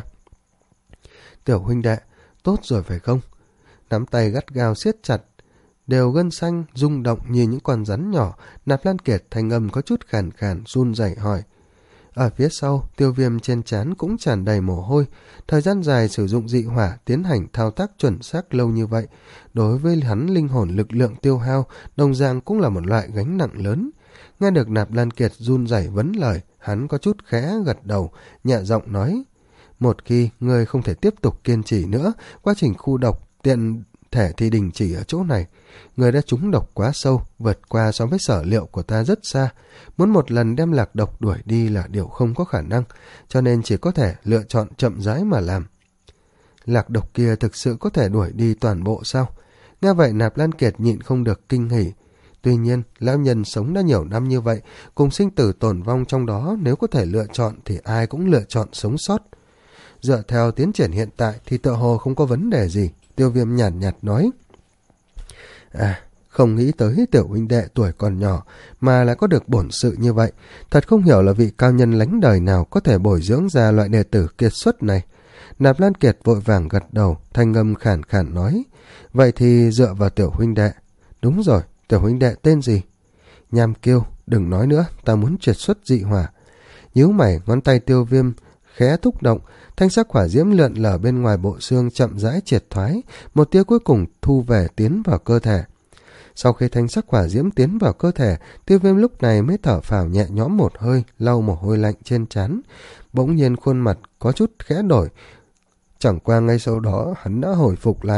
Tiểu huynh đệ, tốt rồi phải không? Nắm tay gắt gao siết chặt, đều gân xanh rung động như những con rắn nhỏ. Nạp Lan Kiệt thanh âm có chút khàn khàn run rẩy hỏi. Ở phía sau, Tiêu Viêm trên trán cũng tràn đầy mồ hôi. Thời gian dài sử dụng dị hỏa tiến hành thao tác chuẩn xác lâu như vậy, đối với hắn linh hồn lực lượng tiêu hao đồng dạng cũng là một loại gánh nặng lớn. Nghe được Nạp Lan Kiệt run rẩy vấn lời, hắn có chút khẽ gật đầu, nhẹ giọng nói: một khi người không thể tiếp tục kiên trì nữa, quá trình khu độc tiện thể thì đình chỉ ở chỗ này. Người đã trúng độc quá sâu, vượt qua so với sở liệu của ta rất xa. Muốn một lần đem lạc độc đuổi đi là điều không có khả năng, cho nên chỉ có thể lựa chọn chậm rãi mà làm. Lạc độc kia thực sự có thể đuổi đi toàn bộ sao? Nghe vậy Nạp Lan Kiệt nhịn không được kinh hỉ. Tuy nhiên, lão nhân sống đã nhiều năm như vậy, cùng sinh tử tồn vong trong đó, nếu có thể lựa chọn thì ai cũng lựa chọn sống sót. Dựa theo tiến triển hiện tại thì tựa hồ không có vấn đề gì. Tiêu Viêm nhàn nhạt, nhạt nói. À, không nghĩ tới tiểu huynh đệ tuổi còn nhỏ mà lại có được bổn sự như vậy. Thật không hiểu là vị cao nhân lánh đời nào có thể bồi dưỡng ra loại đệ tử kiệt xuất này. Nạp Lan Kiệt vội vàng gật đầu, thanh âm khàn khàn nói. Vậy thì dựa vào tiểu huynh đệ. Đúng rồi, tiểu huynh đệ tên gì? Nham Kiêu, đừng nói nữa, ta muốn triệt xuất dị hỏa. Nhíu mày, ngón tay Tiêu Viêm khẽ thúc động, thanh sắc hỏa diễm lượn lờ bên ngoài bộ xương chậm rãi triệt thoái, một tia cuối cùng thu về tiến vào cơ thể. Sau khi thanh sắc hỏa diễm tiến vào cơ thể, Tiêu Viêm lúc này mới thở phào nhẹ nhõm một hơi, lau mồ hôi lạnh trên trán. Bỗng nhiên khuôn mặt có chút khẽ đổi, chẳng qua ngay sau đó hắn đã hồi phục lại.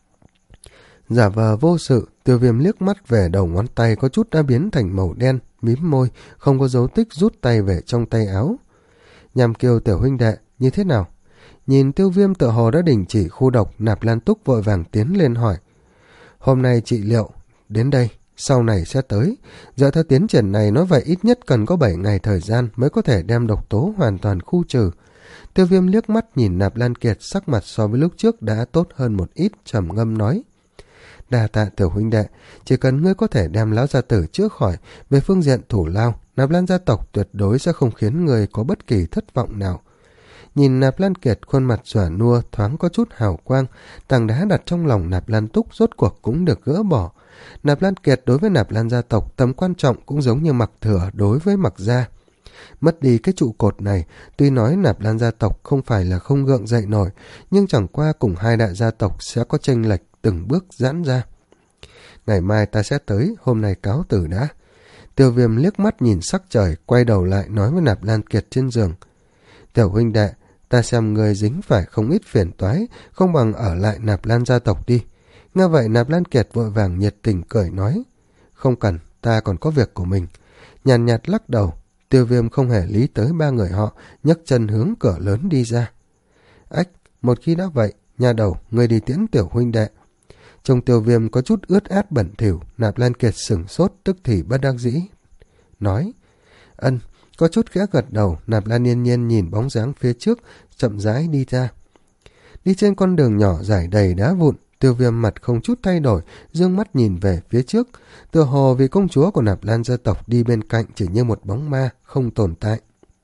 Giả vờ vô sự, Tiêu Viêm liếc mắt về đầu ngón tay có chút đã biến thành màu đen, mím môi, không có dấu tích rút tay về trong tay áo. Nhằm Kiều tiểu huynh đệ, như thế nào? Nhìn Tiêu Viêm tựa hồ đã đình chỉ khu độc, Nạp Lan Túc vội vàng tiến lên hỏi. Hôm nay trị liệu đến đây, sau này sẽ tới. Dựa theo tiến triển này nói vậy ít nhất cần có bảy ngày thời gian mới có thể đem độc tố hoàn toàn khu trừ. Tiêu Viêm liếc mắt nhìn Nạp Lan Kiệt, sắc mặt so với lúc trước đã tốt hơn một ít, trầm ngâm nói. Đa tạ tiểu huynh đệ, chỉ cần ngươi có thể đem lão gia tử chữa khỏi, về phương diện thủ lao, Nạp Lan gia tộc tuyệt đối sẽ không khiến người có bất kỳ thất vọng nào. Nhìn Nạp Lan Kiệt khuôn mặt già nua thoáng có chút hào quang, tảng đá đặt trong lòng Nạp Lan Túc rốt cuộc cũng được gỡ bỏ. Nạp Lan Kiệt đối với Nạp Lan gia tộc tầm quan trọng cũng giống như Mặc Thừa đối với Mặc gia. Mất đi cái trụ cột này, tuy nói Nạp Lan gia tộc không phải là không gượng dậy nổi, nhưng chẳng qua cùng hai đại gia tộc sẽ có chênh lệch từng bước giãn ra. Ngày mai ta sẽ tới, hôm nay cáo từ đã. Tiêu Viêm liếc mắt nhìn sắc trời, quay đầu lại nói với Nạp Lan Kiệt trên giường. Tiểu huynh đệ, ta xem người dính phải không ít phiền toái, không bằng ở lại Nạp Lan gia tộc đi. Nghe vậy Nạp Lan Kiệt vội vàng nhiệt tình cười nói. Không cần, ta còn có việc của mình. Nhàn nhạt, nhạt lắc đầu. Tiêu Viêm không hề lý tới ba người họ, nhấc chân hướng cửa lớn đi ra. Ách, một khi đã vậy, nhà đầu, người đi tiễn tiểu huynh đệ. Trông Tiêu Viêm có chút ướt át bẩn thỉu, Nạp Lan Kiệt sửng sốt tức thì bất đắc dĩ. Nói, ân, có chút khẽ gật đầu, Nạp Lan Yên Nhiên nhìn bóng dáng phía trước, chậm rãi đi ra. Đi trên con đường nhỏ dài đầy đá vụn, Tiêu Viêm mặt không chút thay đổi, dương mắt nhìn về phía trước, tựa hồ vì công chúa của Nạp Lan gia tộc đi bên cạnh chỉ như một bóng ma, không tồn tại.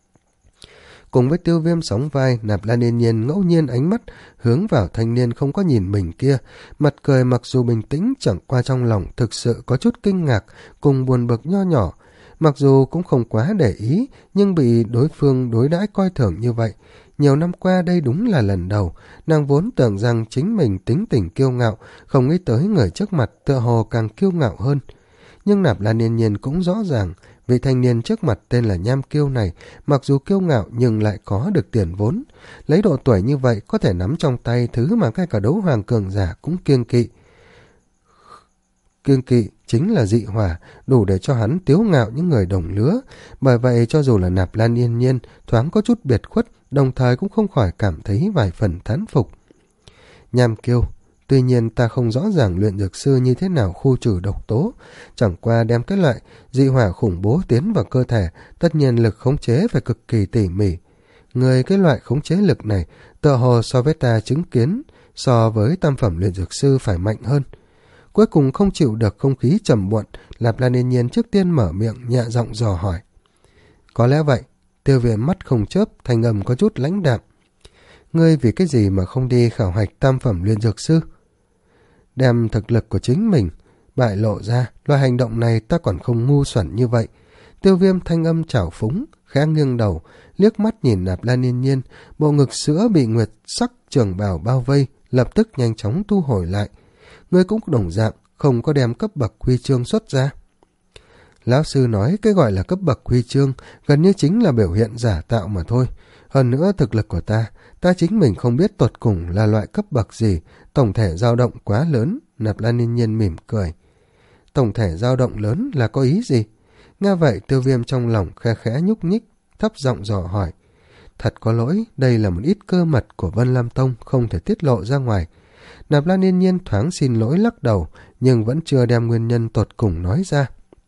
Cùng với Tiêu Viêm sóng vai, Nạp Lan Yên Nhiên ngẫu nhiên ánh mắt hướng vào thanh niên không có nhìn mình kia, mặt cười mặc dù bình tĩnh, chẳng qua trong lòng thực sự có chút kinh ngạc cùng buồn bực nho nhỏ. Mặc dù cũng không quá để ý, nhưng bị đối phương đối đãi coi thường như vậy. Nhiều năm qua đây đúng là lần đầu, nàng vốn tưởng rằng chính mình tính tình kiêu ngạo, không nghĩ tới người trước mặt tựa hồ càng kiêu ngạo hơn. Nhưng Nạp Lan Yên Nhiên cũng rõ ràng, vị thanh niên trước mặt tên là Nham Kiêu này, mặc dù kiêu ngạo nhưng lại có được tiền vốn. Lấy độ tuổi như vậy có thể nắm trong tay thứ mà ngay cả đấu hoàng cường giả cũng kiêng kỵ. Kiêng kỵ chính là dị hỏa, đủ để cho hắn tiếu ngạo những người đồng lứa. Bởi vậy cho dù là Nạp Lan Yên Nhiên thoáng có chút biệt khuất, đồng thời cũng không khỏi cảm thấy vài phần thán phục. Nham Kiêu, tuy nhiên ta không rõ ràng luyện dược sư như thế nào khu trừ độc tố, chẳng qua đem cái loại dị hỏa khủng bố tiến vào cơ thể, tất nhiên lực khống chế phải cực kỳ tỉ mỉ. Người cái loại khống chế lực này tựa hồ so với ta chứng kiến, so với tam phẩm luyện dược sư phải mạnh hơn. Cuối cùng không chịu được không khí trầm muộn, Nạp Lan Yên Nhiên trước tiên mở miệng nhẹ giọng dò hỏi. Có lẽ vậy. Tiêu Viêm mắt không chớp, thanh âm có chút lãnh đạm. Ngươi vì cái gì mà không đi khảo hạch tam phẩm luyện dược sư? Đem thực lực của chính mình bại lộ ra, loại hành động này ta còn không ngu xuẩn như vậy. Tiêu Viêm thanh âm trào phúng, khẽ nghiêng đầu, liếc mắt nhìn Nạp Lan Yên Nhiên, bộ ngực sữa bị nguyệt sắc trường bào bao vây, lập tức nhanh chóng thu hồi lại. Ngươi cũng đồng dạng, không có đem cấp bậc huy chương xuất ra. Lão sư nói cái gọi là cấp bậc huy chương gần như chính là biểu hiện giả tạo mà thôi. Hơn nữa thực lực của ta, ta chính mình không biết tột cùng là loại cấp bậc gì, tổng thể dao động quá lớn. Nạp Lan Yên Nhiên mỉm cười. Tổng thể dao động lớn là có ý gì? Nghe vậy Tiêu Viêm trong lòng khe khẽ nhúc nhích, thấp giọng dò hỏi. Thật có lỗi, đây là một ít cơ mật của Vân Lam Tông, không thể tiết lộ ra ngoài. Nạp Lan Yên Nhiên thoáng xin lỗi lắc đầu, nhưng vẫn chưa đem nguyên nhân tột cùng nói ra.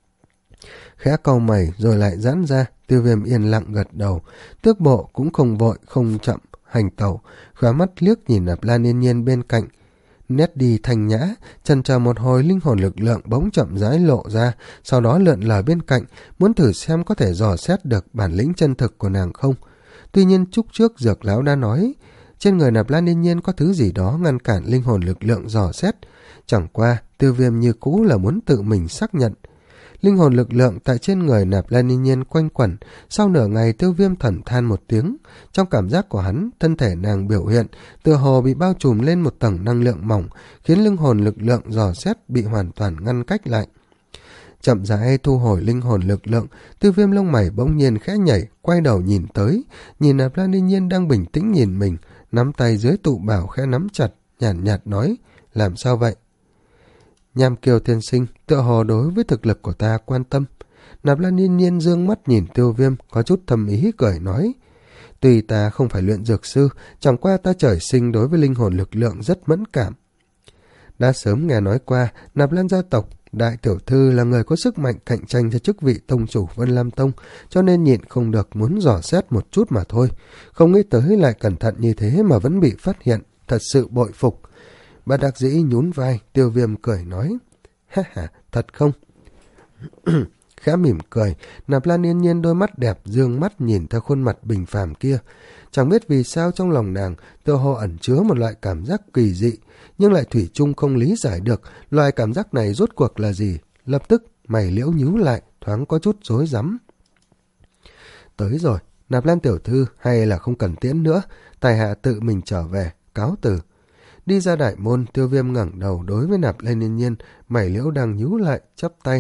Khẽ cau mày rồi lại giãn ra, Tiêu Viêm yên lặng gật đầu, tước bộ cũng không vội không chậm hành tẩu, khóe mắt liếc nhìn Nạp Lan Yên Nhiên bên cạnh. Nét đi thanh nhã, chần chờ một hồi linh hồn lực lượng bỗng chậm rãi lộ ra, sau đó lượn lờ bên cạnh, muốn thử xem có thể dò xét được bản lĩnh chân thực của nàng không. Tuy nhiên chúc trước Dược Lão đã nói, trên người Nạp Lan Yên Nhiên có thứ gì đó ngăn cản linh hồn lực lượng dò xét. Chẳng qua, Tiêu Viêm như cũ là muốn tự mình xác nhận. Linh hồn lực lượng tại trên người Nạp Lan Yên Nhiên quanh quẩn, sau nửa ngày Tiêu Viêm thẩn than một tiếng. Trong cảm giác của hắn, thân thể nàng biểu hiện, tựa hồ bị bao trùm lên một tầng năng lượng mỏng, khiến linh hồn lực lượng dò xét bị hoàn toàn ngăn cách lại. Chậm rãi thu hồi linh hồn lực lượng, Tiêu Viêm lông mày bỗng nhiên khẽ nhảy, quay đầu nhìn tới, nhìn Nạp Lan Yên Nhiên đang bình tĩnh nhìn mình, nắm tay dưới tụ bảo khẽ nắm chặt, nhàn nhạt, nhạt nói, làm sao vậy? Nham Kiều tiên sinh, tựa hồ đối với thực lực của ta quan tâm. Nạp Lan Yên Nhiên dương mắt nhìn Tiêu Viêm, có chút thầm ý cười nói, tuy ta không phải luyện dược sư, chẳng qua ta trời sinh đối với linh hồn lực lượng rất mẫn cảm. Đã sớm nghe nói qua, Nạp Lan gia tộc, đại tiểu thư là người có sức mạnh cạnh tranh cho chức vị tông chủ Vân Lam Tông, cho nên nhịn không được muốn dò xét một chút mà thôi. Không nghĩ tới lại cẩn thận như thế mà vẫn bị phát hiện, thật sự bội phục. Bất đắc dĩ nhún vai, Tiêu Viêm cười nói, ha ha, thật không? Khẽ mỉm cười, Nạp Lan Yên Nhiên đôi mắt đẹp dương mắt nhìn theo khuôn mặt bình phàm kia. Chẳng biết vì sao trong lòng nàng tựa hồ ẩn chứa một loại cảm giác kỳ dị, nhưng lại thủy chung không lý giải được loại cảm giác này rốt cuộc là gì. Lập tức mày liễu nhíu lại, thoáng có chút rối rắm. Tới rồi, Nạp Lan tiểu thư, hay là không cần tiễn nữa, tài hạ tự mình trở về, cáo từ. Đi ra đại môn, Tiêu Viêm ngẩng đầu đối với Nạp Lan Yên Nhiên, mày liễu đang nhíu lại, chắp tay.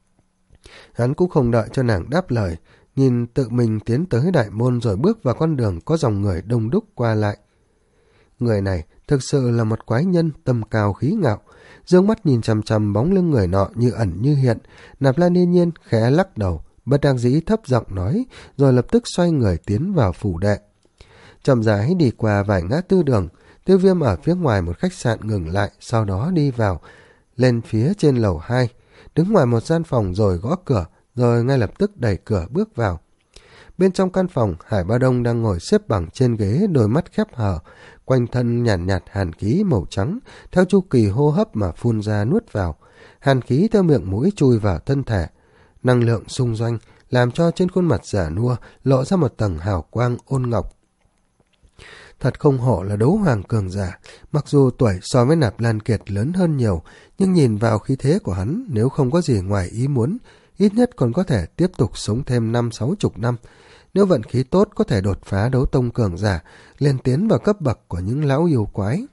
Hắn cũng không đợi cho nàng đáp lời, nhìn tự mình tiến tới đại môn rồi bước vào con đường có dòng người đông đúc qua lại. Người này thực sự là một quái nhân tâm cao khí ngạo, dương mắt nhìn chằm chằm bóng lưng người nọ như ẩn như hiện. Nạp Lan Yên Nhiên khẽ lắc đầu, bất đắc dĩ thấp giọng nói, rồi lập tức xoay người tiến vào phủ đệ. Chậm rãi đi qua vài ngã tư đường, Tiêu Viêm ở phía ngoài một khách sạn ngừng lại, sau đó đi vào, lên phía trên lầu hai, đứng ngoài một gian phòng rồi gõ cửa, rồi ngay lập tức đẩy cửa bước vào. Bên trong căn phòng, Hải Ba Đông đang ngồi xếp bằng trên ghế, đôi mắt khép hờ, quanh thân nhàn nhạt, nhạt hàn khí màu trắng, theo chu kỳ hô hấp mà phun ra nuốt vào. Hàn khí theo miệng mũi chui vào thân thể, năng lượng xung doanh, làm cho trên khuôn mặt già nua lộ ra một tầng hào quang ôn ngọc. Thật không hổ là đấu hoàng cường giả, mặc dù tuổi so với Nạp Lan Kiệt lớn hơn nhiều, nhưng nhìn vào khí thế của hắn, nếu không có gì ngoài ý muốn, ít nhất còn có thể tiếp tục sống thêm năm sáu chục năm. Nếu vận khí tốt có thể đột phá đấu tông cường giả, liền tiến vào cấp bậc của những lão yêu quái.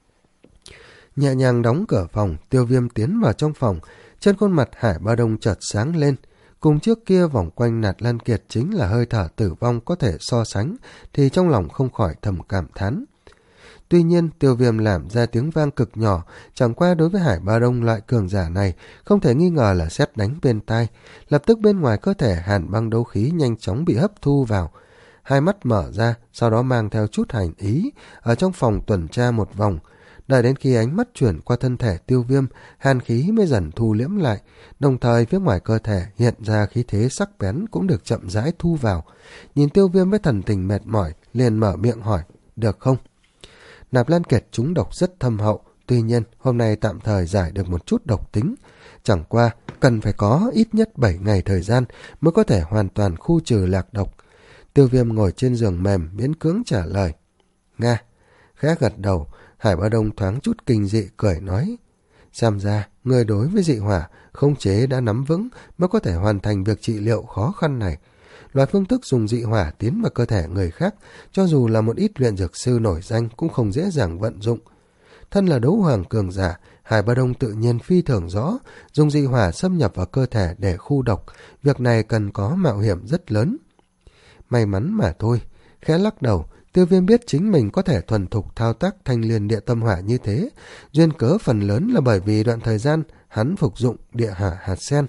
Nhẹ nhàng đóng cửa phòng, Tiêu Viêm tiến vào trong phòng, trên khuôn mặt Hải Ba Đông chợt sáng lên. Cùng trước kia vòng quanh Nạt Lan Kiệt chính là hơi thở tử vong có thể so sánh, thì trong lòng không khỏi thầm cảm thán. Tuy nhiên, Tiêu Viêm làm ra tiếng vang cực nhỏ, chẳng qua đối với Hải Ba Đông loại cường giả này, không thể nghi ngờ là sét đánh bên tai. Lập tức bên ngoài cơ thể hàn băng đấu khí nhanh chóng bị hấp thu vào. Hai mắt mở ra, sau đó mang theo chút hành ý, ở trong phòng tuần tra một vòng. Đợi đến khi ánh mắt chuyển qua thân thể Tiêu Viêm, hàn khí mới dần thu liễm lại, đồng thời phía ngoài cơ thể hiện ra khí thế sắc bén cũng được chậm rãi thu vào. Nhìn Tiêu Viêm với thần tình mệt mỏi, liền mở miệng hỏi, được không? Nạp Lan Kiệt trúng độc rất thâm hậu, tuy nhiên hôm nay tạm thời giải được một chút độc tính. Chẳng qua, cần phải có ít nhất bảy ngày thời gian mới có thể hoàn toàn khu trừ lạc độc. Tiêu Viêm ngồi trên giường mềm, miễn cưỡng trả lời. Nga, khẽ gật đầu, Hải Ba Đông thoáng chút kinh dị cười nói. Xem ra, người đối với dị hỏa, khống chế đã nắm vững mới có thể hoàn thành việc trị liệu khó khăn này. Loại phương thức dùng dị hỏa tiến vào cơ thể người khác, cho dù là một ít luyện dược sư nổi danh cũng không dễ dàng vận dụng. Thân là đấu hoàng cường giả, Hải Ba Đông tự nhiên phi thường rõ, dùng dị hỏa xâm nhập vào cơ thể để khu độc, việc này cần có mạo hiểm rất lớn. May mắn mà thôi, khẽ lắc đầu, Tiêu Viêm biết chính mình có thể thuần thục thao tác thanh liên địa tâm hỏa như thế, duyên cớ phần lớn là bởi vì đoạn thời gian hắn phục dụng địa hỏa hạt sen.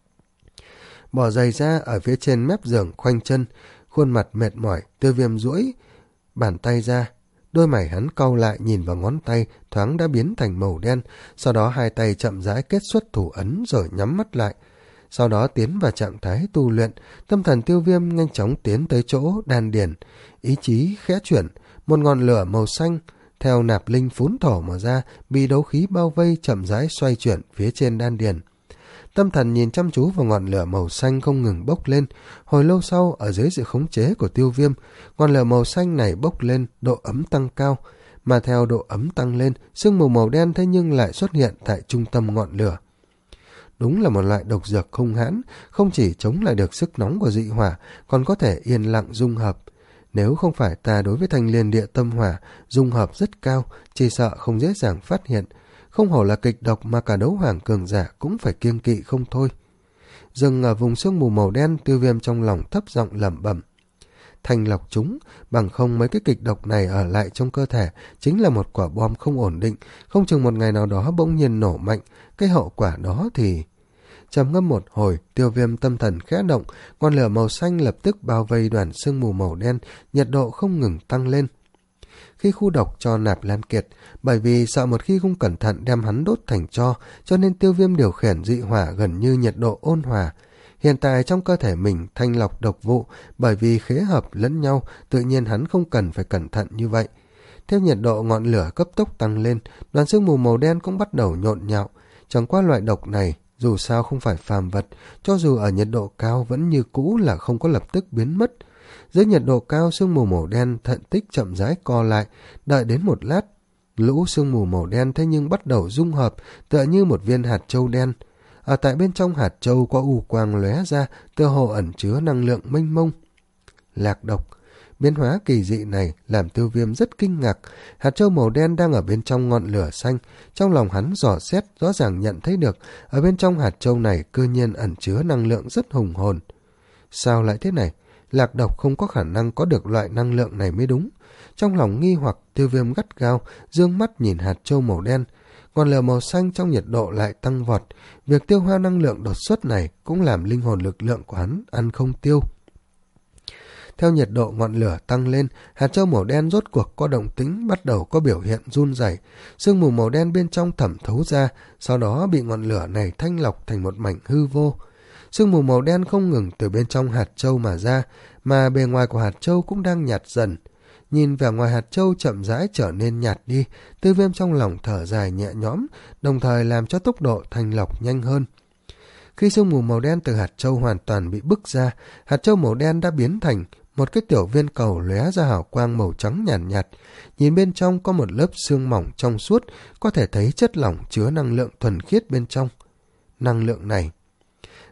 Bỏ giày ra ở phía trên mép giường khoanh chân, khuôn mặt mệt mỏi, Tiêu Viêm duỗi bàn tay ra, đôi mày hắn cau lại nhìn vào ngón tay thoáng đã biến thành màu đen, sau đó hai tay chậm rãi kết xuất thủ ấn rồi nhắm mắt lại. Sau đó tiến vào trạng thái tu luyện, tâm thần Tiêu Viêm nhanh chóng tiến tới chỗ đan điền, ý chí khẽ chuyển, một ngọn lửa màu xanh theo nạp linh phún thổ mà ra, bị đấu khí bao vây chậm rãi xoay chuyển phía trên đan điền. Tâm thần nhìn chăm chú vào ngọn lửa màu xanh không ngừng bốc lên, hồi lâu sau ở dưới sự khống chế của Tiêu Viêm, ngọn lửa màu xanh này bốc lên, độ ấm tăng cao, mà theo độ ấm tăng lên, sương mù màu đen thế nhưng lại xuất hiện tại trung tâm ngọn lửa. Đúng là một loại độc dược hung hãn, không chỉ chống lại được sức nóng của dị hỏa, còn có thể yên lặng dung hợp. Nếu không phải ta đối với thanh liên địa tâm hỏa, dung hợp rất cao, chỉ sợ không dễ dàng phát hiện. Không hổ là kịch độc mà cả đấu hoàng cường giả cũng phải kiêng kỵ không thôi. Dừng ở vùng sương mù màu đen, Tiêu Viêm trong lòng thấp giọng lẩm bẩm. Thanh lọc chúng, bằng không mấy cái kịch độc này ở lại trong cơ thể chính là một quả bom không ổn định, không chừng một ngày nào đó bỗng nhiên nổ mạnh, cái hậu quả đó thì... Trầm ngâm một hồi, Tiêu Viêm tâm thần khẽ động, ngọn lửa màu xanh lập tức bao vây đoàn sương mù màu đen, nhiệt độ không ngừng tăng lên. Khi khu độc cho Nạp Lan Kiệt, bởi vì sợ một khi không cẩn thận đem hắn đốt thành tro, cho nên Tiêu Viêm điều khiển dị hỏa gần như nhiệt độ ôn hòa. Hiện tại trong cơ thể mình thanh lọc độc vụ, bởi vì khế hợp lẫn nhau, tự nhiên hắn không cần phải cẩn thận như vậy. Theo nhiệt độ ngọn lửa cấp tốc tăng lên, đoàn sương mù màu đen cũng bắt đầu nhộn nhạo. Chẳng qua loại độc này, dù sao không phải phàm vật, cho dù ở nhiệt độ cao vẫn như cũ là không có lập tức biến mất. Dưới nhiệt độ cao, sương mù màu đen thận tích chậm rãi co lại, đợi đến một lát, lũ sương mù màu đen thế nhưng bắt đầu dung hợp, tựa như một viên hạt châu đen. Ở tại bên trong hạt châu có u quang lóe ra, tựa hồ ẩn chứa năng lượng mênh mông. Lạc độc, biến hóa kỳ dị này làm Tiêu Viêm rất kinh ngạc. Hạt châu màu đen đang ở bên trong ngọn lửa xanh, trong lòng hắn dò xét rõ ràng nhận thấy được, ở bên trong hạt châu này cư nhiên ẩn chứa năng lượng rất hùng hồn. Sao lại thế này? Lạc độc không có khả năng có được loại năng lượng này mới đúng. Trong lòng nghi hoặc, Tiêu Viêm gắt gao, dương mắt nhìn hạt châu màu đen. Ngọn lửa màu xanh trong nhiệt độ lại tăng vọt. Việc tiêu hoa năng lượng đột xuất này cũng làm linh hồn lực lượng của hắn ăn không tiêu. Theo nhiệt độ ngọn lửa tăng lên, hạt châu màu đen rốt cuộc có động tĩnh, bắt đầu có biểu hiện run rẩy. Sương mù màu đen bên trong thẩm thấu ra, sau đó bị ngọn lửa này thanh lọc thành một mảnh hư vô. Sương mù màu đen không ngừng từ bên trong hạt châu mà ra, mà bề ngoài của hạt châu cũng đang nhạt dần. Nhìn vẻ ngoài hạt châu chậm rãi trở nên nhạt đi, Tiêu Viêm trong lòng thở dài nhẹ nhõm, đồng thời làm cho tốc độ thanh lọc nhanh hơn. Khi sương mù màu đen từ hạt châu hoàn toàn bị bức ra, hạt châu màu đen đã biến thành một cái tiểu viên cầu lóe ra hào quang màu trắng nhàn nhạt, nhạt. Nhìn bên trong có một lớp xương mỏng trong suốt, có thể thấy chất lỏng chứa năng lượng thuần khiết bên trong. Năng lượng này,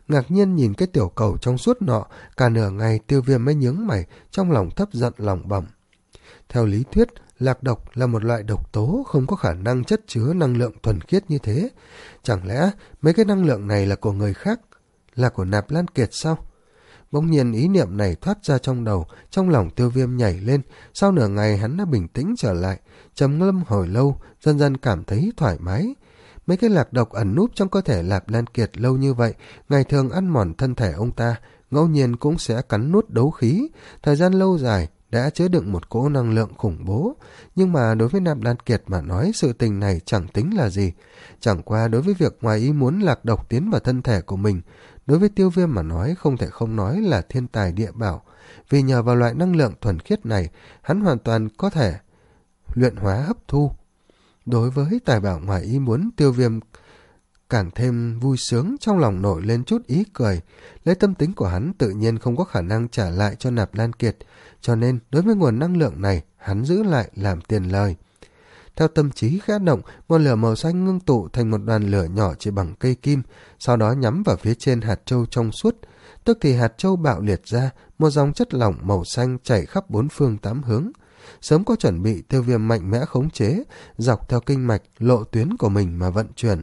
ngạc nhiên nhìn cái tiểu cầu trong suốt nọ. Cả nửa ngày Tiêu Viêm mới nhướng mày, trong lòng thấp giận lòng bẩm. Theo lý thuyết, lạc độc là một loại độc tố không có khả năng chất chứa năng lượng thuần khiết như thế. Chẳng lẽ mấy cái năng lượng này là của người khác, là của Nạp Lan Kiệt sao? Bỗng nhiên ý niệm này thoát ra trong đầu, trong lòng Tiêu Viêm nhảy lên. Sau nửa ngày hắn đã bình tĩnh trở lại, trầm ngâm hồi lâu, dần dần cảm thấy thoải mái. Mấy cái lạc độc ẩn núp trong cơ thể Nạp Lan Kiệt lâu như vậy, ngày thường ăn mòn thân thể ông ta, ngẫu nhiên cũng sẽ cắn nuốt đấu khí, thời gian lâu dài đã chứa đựng một cỗ năng lượng khủng bố. Nhưng mà đối với Nạp Lan Kiệt mà nói, sự tình này chẳng tính là gì. Chẳng qua đối với việc ngoài ý muốn lạc độc tiến vào thân thể của mình, đối với Tiêu Viêm mà nói không thể không nói là thiên tài địa bảo. Vì nhờ vào loại năng lượng thuần khiết này, hắn hoàn toàn có thể luyện hóa hấp thu. Đối với tài bảo ngoài ý muốn, Tiêu Viêm càng thêm vui sướng, trong lòng nổi lên chút ý cười. Lấy tâm tính của hắn tự nhiên không có khả năng trả lại cho Nạp Lan Kiệt, cho nên đối với nguồn năng lượng này, hắn giữ lại làm tiền lời. Theo tâm trí khẽ động, ngọn lửa màu xanh ngưng tụ thành một đoàn lửa nhỏ chỉ bằng cây kim, sau đó nhắm vào phía trên hạt châu trong suốt. Tức thì hạt châu bạo liệt ra, một dòng chất lỏng màu xanh chảy khắp bốn phương tám hướng. Sớm có chuẩn bị, Tiêu Viêm mạnh mẽ khống chế, dọc theo kinh mạch, lộ tuyến của mình mà vận chuyển.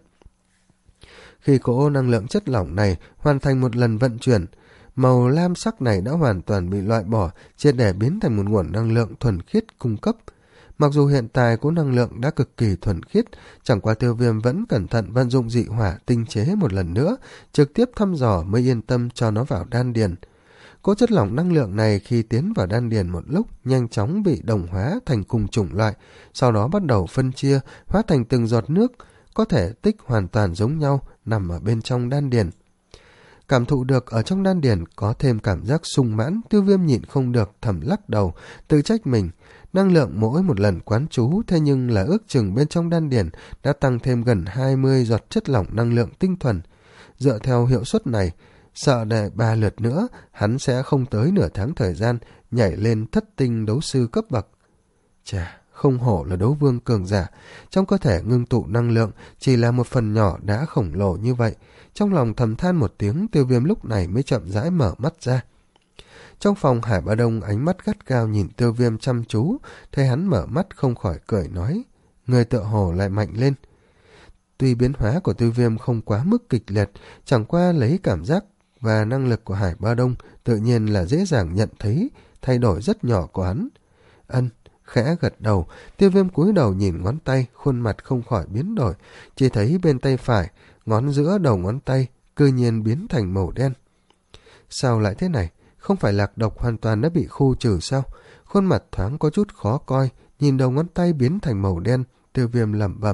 Khi cỗ năng lượng chất lỏng này hoàn thành một lần vận chuyển, màu lam sắc này đã hoàn toàn bị loại bỏ, triệt để biến thành một nguồn năng lượng thuần khiết cung cấp. Mặc dù hiện tại cỗ năng lượng đã cực kỳ thuần khiết, chẳng qua Tiêu Viêm vẫn cẩn thận vận dụng dị hỏa tinh chế một lần nữa, trực tiếp thăm dò mới yên tâm cho nó vào đan điền. Cỗ chất lỏng năng lượng này khi tiến vào đan điền một lúc, nhanh chóng bị đồng hóa thành cùng chủng loại, sau đó bắt đầu phân chia, hóa thành từng giọt nước, có thể tích hoàn toàn giống nhau, nằm ở bên trong đan điền. Cảm thụ được ở trong đan điền có thêm cảm giác sung mãn, Tiêu Viêm nhịn không được thầm lắc đầu, tự trách mình. Năng lượng mỗi một lần quán trú, thế nhưng là ước chừng bên trong đan điền đã tăng thêm gần hai mươi giọt chất lỏng năng lượng tinh thuần. Dựa theo hiệu suất này, sợ để ba lượt nữa, hắn sẽ không tới nửa tháng thời gian nhảy lên thất tinh đấu sư cấp bậc. Chà, không hổ là đấu vương cường giả, trong cơ thể ngưng tụ năng lượng chỉ là một phần nhỏ đã khổng lồ như vậy. Trong lòng thầm than một tiếng, Tiêu Viêm lúc này mới chậm rãi mở mắt ra. Trong phòng, Hải Bá Đông ánh mắt gắt gao nhìn Tiêu Viêm chăm chú, thấy hắn mở mắt không khỏi cười nói, người tựa hồ lại mạnh lên. Tuy biến hóa của Tiêu Viêm không quá mức kịch liệt, chẳng qua lấy cảm giác và năng lực của Hải Bá Đông tự nhiên là dễ dàng nhận thấy thay đổi rất nhỏ của hắn. Ân, khẽ gật đầu, Tiêu Viêm cúi đầu nhìn ngón tay, khuôn mặt không khỏi biến đổi, chỉ thấy bên tay phải, ngón giữa đầu ngón tay cư nhiên biến thành màu đen. Sao lại thế này? Không phải lạc độc hoàn toàn đã bị khu trừ sao? Khuôn mặt thoáng có chút khó coi, nhìn đầu ngón tay biến thành màu đen, Tiêu Viêm lẩm bẩm.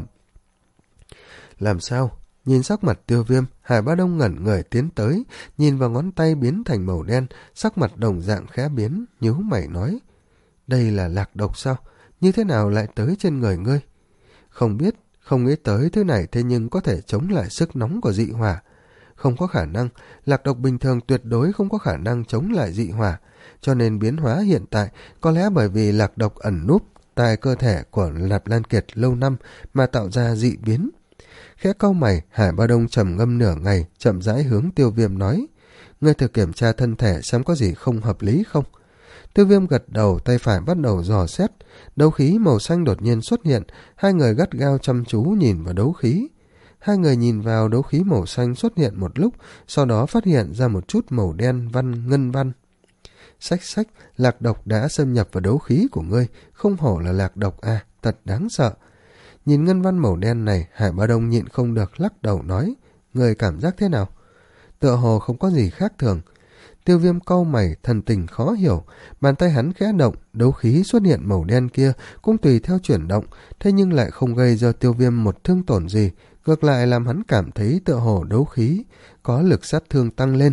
Làm sao? Nhìn sắc mặt Tiêu Viêm, Hải Bá Đông ngẩn người tiến tới, nhìn vào ngón tay biến thành màu đen, sắc mặt đồng dạng khẽ biến, nhíu mày nói. Đây là lạc độc sao? Như thế nào lại tới trên người ngươi? Không biết, không nghĩ tới thứ này, thế nhưng có thể chống lại sức nóng của dị hỏa. Không có khả năng, lạc độc bình thường tuyệt đối không có khả năng chống lại dị hỏa, cho nên biến hóa hiện tại có lẽ bởi vì lạc độc ẩn núp tại cơ thể của Nạp Lan Kiệt lâu năm mà tạo ra dị biến. Khẽ cau mày, Hải Bá Đông trầm ngâm nửa ngày, chậm rãi hướng Tiêu Viêm nói, ngươi thử kiểm tra thân thể xem có gì không hợp lý không? Tiêu Viêm gật đầu, tay phải bắt đầu dò xét, đấu khí màu xanh đột nhiên xuất hiện, hai người gắt gao chăm chú nhìn vào đấu khí. Hai người nhìn vào đấu khí màu xanh xuất hiện một lúc, sau đó phát hiện ra một chút màu đen văn ngân văn. Xách xách, lạc độc đã xâm nhập vào đấu khí của ngươi, không hổ là lạc độc à, thật đáng sợ. Nhìn ngân văn màu đen này, Hải Bá Đông nhịn không được lắc đầu nói, người cảm giác thế nào? Tựa hồ không có gì khác thường. Tiêu Viêm cau mày, thần tình khó hiểu, bàn tay hắn khẽ động, đấu khí xuất hiện màu đen kia cũng tùy theo chuyển động, thế nhưng lại không gây cho Tiêu Viêm một thương tổn gì, ngược lại làm hắn cảm thấy tựa hồ đấu khí có lực sát thương tăng lên.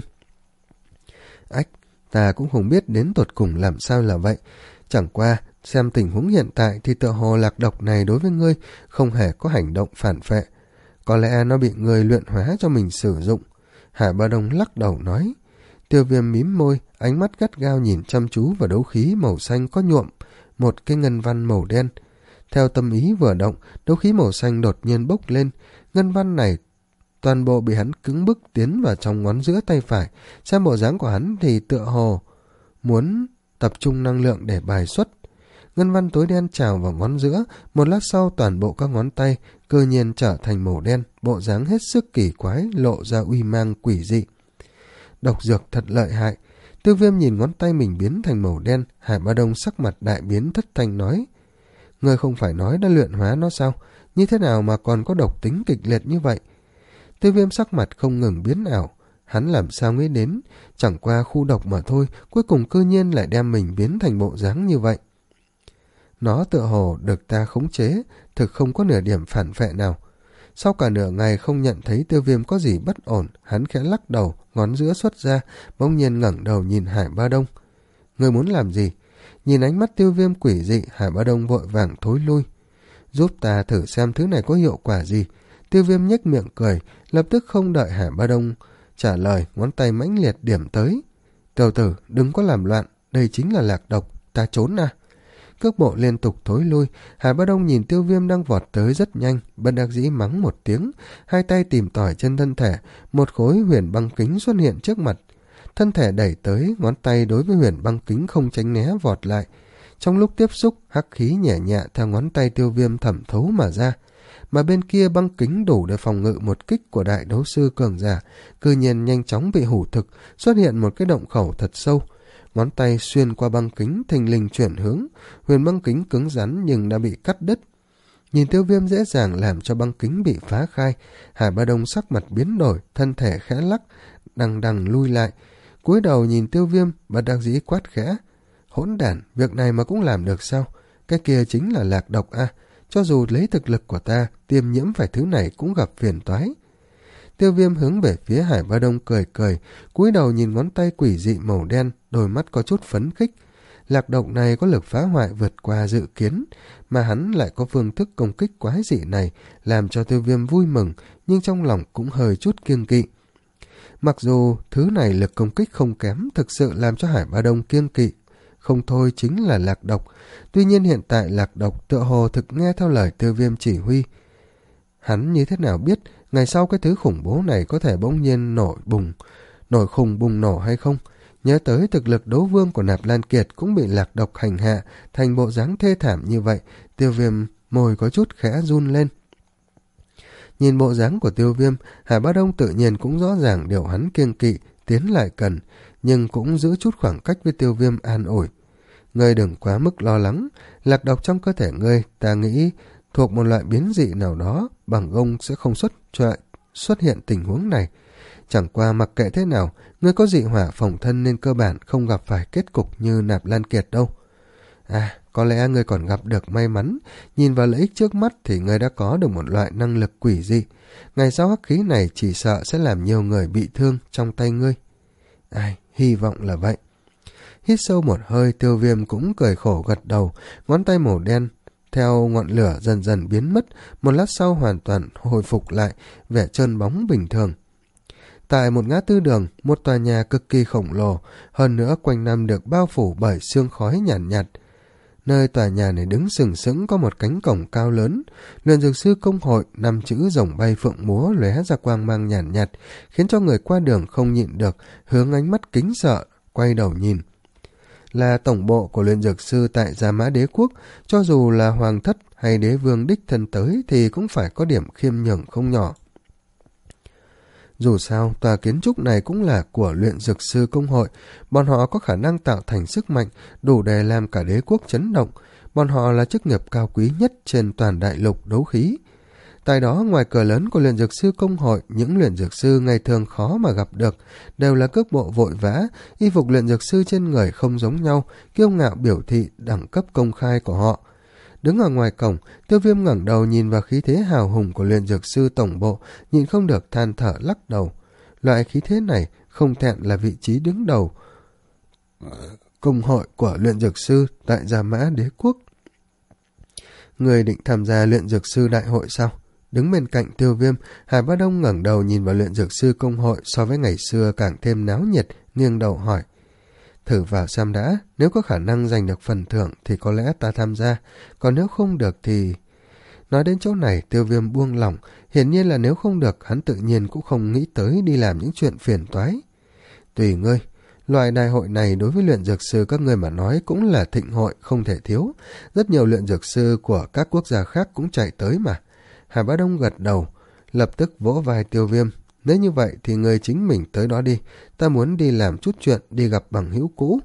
Ách, ta cũng không biết đến tột cùng làm sao là vậy, chẳng qua xem tình huống hiện tại thì tựa hồ lạc độc này đối với ngươi không hề có hành động phản phệ, có lẽ nó bị ngươi luyện hóa cho mình sử dụng. Hải Bá Đông lắc đầu nói. Tiêu Viêm mím môi, ánh mắt gắt gao nhìn chăm chú vào đấu khí màu xanh có nhuộm một cái ngân văn màu đen. Theo tâm ý vừa động, đấu khí màu xanh đột nhiên bốc lên, ngân văn này toàn bộ bị hắn cứng bức tiến vào trong ngón giữa tay phải. Xem bộ dáng của hắn thì tựa hồ muốn tập trung năng lượng để bài xuất. Ngân văn tối đen trào vào ngón giữa, một lát sau toàn bộ các ngón tay cơ nhiên trở thành màu đen, bộ dáng hết sức kỳ quái, lộ ra uy mang quỷ dị. Độc dược thật lợi hại. Tiêu Viêm nhìn ngón tay mình biến thành màu đen. Hải Ba Đông sắc mặt đại biến, thất thanh nói: Ngươi không phải nói đã luyện hóa nó sao? Như thế nào mà còn có độc tính kịch liệt như vậy? Tiêu Viêm sắc mặt không ngừng biến ảo. Hắn làm sao nghĩ đến, chẳng qua khu độc mà thôi, cuối cùng cư nhiên lại đem mình biến thành bộ dáng như vậy. Nó tựa hồ được ta khống chế, thực không có nửa điểm phản phệ nào. Sau cả nửa ngày không nhận thấy Tiêu Viêm có gì bất ổn, hắn khẽ lắc đầu, ngón giữa xuất ra, bỗng nhiên ngẩng đầu nhìn Hải Ba Đông. Ngươi muốn làm gì? Nhìn ánh mắt Tiêu Viêm quỷ dị, Hải Ba Đông vội vàng thối lui. Giúp ta thử xem thứ này có hiệu quả gì. Tiêu Viêm nhếch miệng cười, lập tức không đợi Hải Ba Đông trả lời, ngón tay mãnh liệt điểm tới. Tiểu tử, đừng có làm loạn, đây chính là lạc độc, ta trốn à. Cước bộ liên tục thối lui. Hải Ba Đông nhìn Tiêu Viêm đang vọt tới rất nhanh, bất đắc dĩ mắng một tiếng, hai tay tìm tòi trên thân thể, một khối huyền băng kính xuất hiện trước mặt. Thân thể đẩy tới, ngón tay đối với huyền băng kính không tránh né vọt lại. Trong lúc tiếp xúc, hắc khí nhẹ nhẹ theo ngón tay Tiêu Viêm thẩm thấu mà ra. Mà bên kia băng kính đủ để phòng ngự một kích của đại đấu sư cường giả, cư nhiên nhanh chóng bị hủ thực, xuất hiện một cái động khẩu thật sâu. Ngón tay xuyên qua băng kính thình lình chuyển hướng, huyền băng kính cứng rắn nhưng đã bị cắt đứt. Nhìn Tiêu Viêm dễ dàng làm cho băng kính bị phá khai, Hải Ba Đông sắc mặt biến đổi, thân thể khẽ lắc, đằng đằng lui lại. Cúi đầu nhìn Tiêu Viêm, bất đắc dĩ quát khẽ: Hỗn đản, việc này mà cũng làm được sao? Cái kia chính là lạc độc à? Cho dù lấy thực lực của ta, tiêm nhiễm phải thứ này cũng gặp phiền toái. Tiêu Viêm hướng về phía Hải Ba Đông cười cười, cúi đầu nhìn ngón tay quỷ dị màu đen, đôi mắt có chút phấn khích. Lạc độc này có lực phá hoại vượt qua dự kiến, mà hắn lại có phương thức công kích quái dị này, làm cho Tiêu Viêm vui mừng, nhưng trong lòng cũng hơi chút kiêng kỵ. Mặc dù thứ này lực công kích không kém, thực sự làm cho Hải Ba Đông kiêng kỵ không thôi chính là lạc độc. Tuy nhiên hiện tại lạc độc tựa hồ thực nghe theo lời Tiêu Viêm chỉ huy. Hắn như thế nào biết ngày sau cái thứ khủng bố này có thể bỗng nhiên nổi bùng, nổi khùng bùng nổ hay không? Nhớ tới thực lực đấu vương của Nạp Lan Kiệt cũng bị lạc độc hành hạ thành bộ dáng thê thảm như vậy, Tiêu Viêm môi có chút khẽ run lên. Nhìn bộ dáng của Tiêu Viêm, Hải Ba Đông tự nhiên cũng rõ ràng điều hắn kiêng kỵ, tiến lại cần, nhưng cũng giữ chút khoảng cách với Tiêu Viêm an ủi. Ngươi đừng quá mức lo lắng, lạc độc trong cơ thể ngươi, ta nghĩ thuộc một loại biến dị nào đó, bằng gông sẽ không xuất xuất hiện tình huống này. Chẳng qua mặc kệ thế nào, ngươi có dị hỏa phòng thân nên cơ bản không gặp phải kết cục như Nạp Lan Kiệt đâu. À, có lẽ ngươi còn gặp được may mắn, nhìn vào lợi ích trước mắt thì ngươi đã có được một loại năng lực quỷ dị. Ngày sau hắc khí này chỉ sợ sẽ làm nhiều người bị thương trong tay ngươi. Ai, hy vọng là vậy. Hít sâu một hơi, Tiêu Viêm cũng cười khổ gật đầu, ngón tay màu đen theo ngọn lửa dần dần biến mất, một lát sau hoàn toàn hồi phục lại vẻ trơn bóng bình thường. Tại một ngã tư đường, một tòa nhà cực kỳ khổng lồ, hơn nữa quanh năm được bao phủ bởi sương khói nhàn nhạt, nhạt. Nơi tòa nhà này đứng sừng sững có một cánh cổng cao lớn, luyện dược sư công hội, năm chữ rồng bay phượng múa lóe ra quang mang nhàn nhạt, nhạt, khiến cho người qua đường không nhịn được hướng ánh mắt kính sợ quay đầu nhìn. Là tổng bộ của luyện dược sư tại Gia Mã Đế Quốc, cho dù là hoàng thất hay đế vương đích thân tới thì cũng phải có điểm khiêm nhường không nhỏ. Dù sao, tòa kiến trúc này cũng là của luyện dược sư công hội, bọn họ có khả năng tạo thành sức mạnh đủ để làm cả đế quốc chấn động, bọn họ là chức nghiệp cao quý nhất trên toàn đại lục đấu khí. Tại đó, ngoài cửa lớn của luyện dược sư công hội, những luyện dược sư ngày thường khó mà gặp được, đều là cước bộ vội vã, y phục luyện dược sư trên người không giống nhau, kiêu ngạo biểu thị đẳng cấp công khai của họ. Đứng ở ngoài cổng, Tiêu Viêm ngẩng đầu nhìn vào khí thế hào hùng của luyện dược sư tổng bộ, nhìn không được than thở lắc đầu. Loại khí thế này không thẹn là vị trí đứng đầu công hội của luyện dược sư tại Gia Mã Đế Quốc. Người định tham gia luyện dược sư đại hội sao? Đứng bên cạnh Tiêu Viêm, Hải Ba Đông ngẩng đầu nhìn vào luyện dược sư công hội so với ngày xưa càng thêm náo nhiệt, nghiêng đầu hỏi. Thử vào xem đã, nếu có khả năng giành được phần thưởng thì có lẽ ta tham gia, còn nếu không được thì... Nói đến chỗ này, Tiêu Viêm buông lỏng, hiển nhiên là nếu không được, hắn tự nhiên cũng không nghĩ tới đi làm những chuyện phiền toái. Tùy ngươi, loại đại hội này đối với luyện dược sư các ngươi mà nói cũng là thịnh hội không thể thiếu, rất nhiều luyện dược sư của các quốc gia khác cũng chạy tới mà. Hà Bá Đông gật đầu, lập tức vỗ vai Tiêu Viêm. Nếu như vậy thì người chính mình tới đó đi, ta muốn đi làm chút chuyện, đi gặp bằng hữu cũ.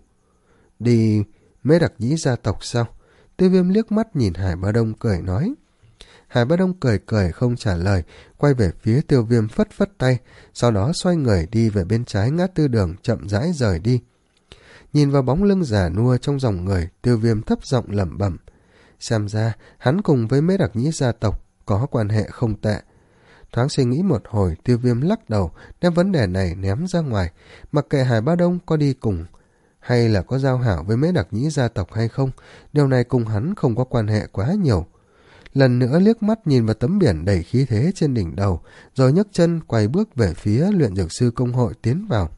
Đi Mễ Đặc Nhĩ gia tộc sao? Tiêu Viêm liếc mắt nhìn Hải Bá Đông cười nói. Hải Bá Đông cười cười không trả lời, quay về phía Tiêu Viêm phất phất tay, sau đó xoay người đi về bên trái ngã tư đường, chậm rãi rời đi. Nhìn vào bóng lưng già nua trong dòng người, Tiêu Viêm thấp giọng lẩm bẩm. Xem ra hắn cùng với Mễ Đặc Nhĩ gia tộc có quan hệ không tệ. Thoáng suy nghĩ một hồi, Tiêu Viêm lắc đầu, đem vấn đề này ném ra ngoài, mặc kệ Hải Bá Đông có đi cùng hay là có giao hảo với Mễ Đặc Nhĩ gia tộc hay không, điều này cùng hắn không có quan hệ quá nhiều. Lần nữa liếc mắt nhìn vào tấm biển đầy khí thế trên đỉnh đầu, rồi nhấc chân quay bước về phía luyện dược sư công hội tiến vào.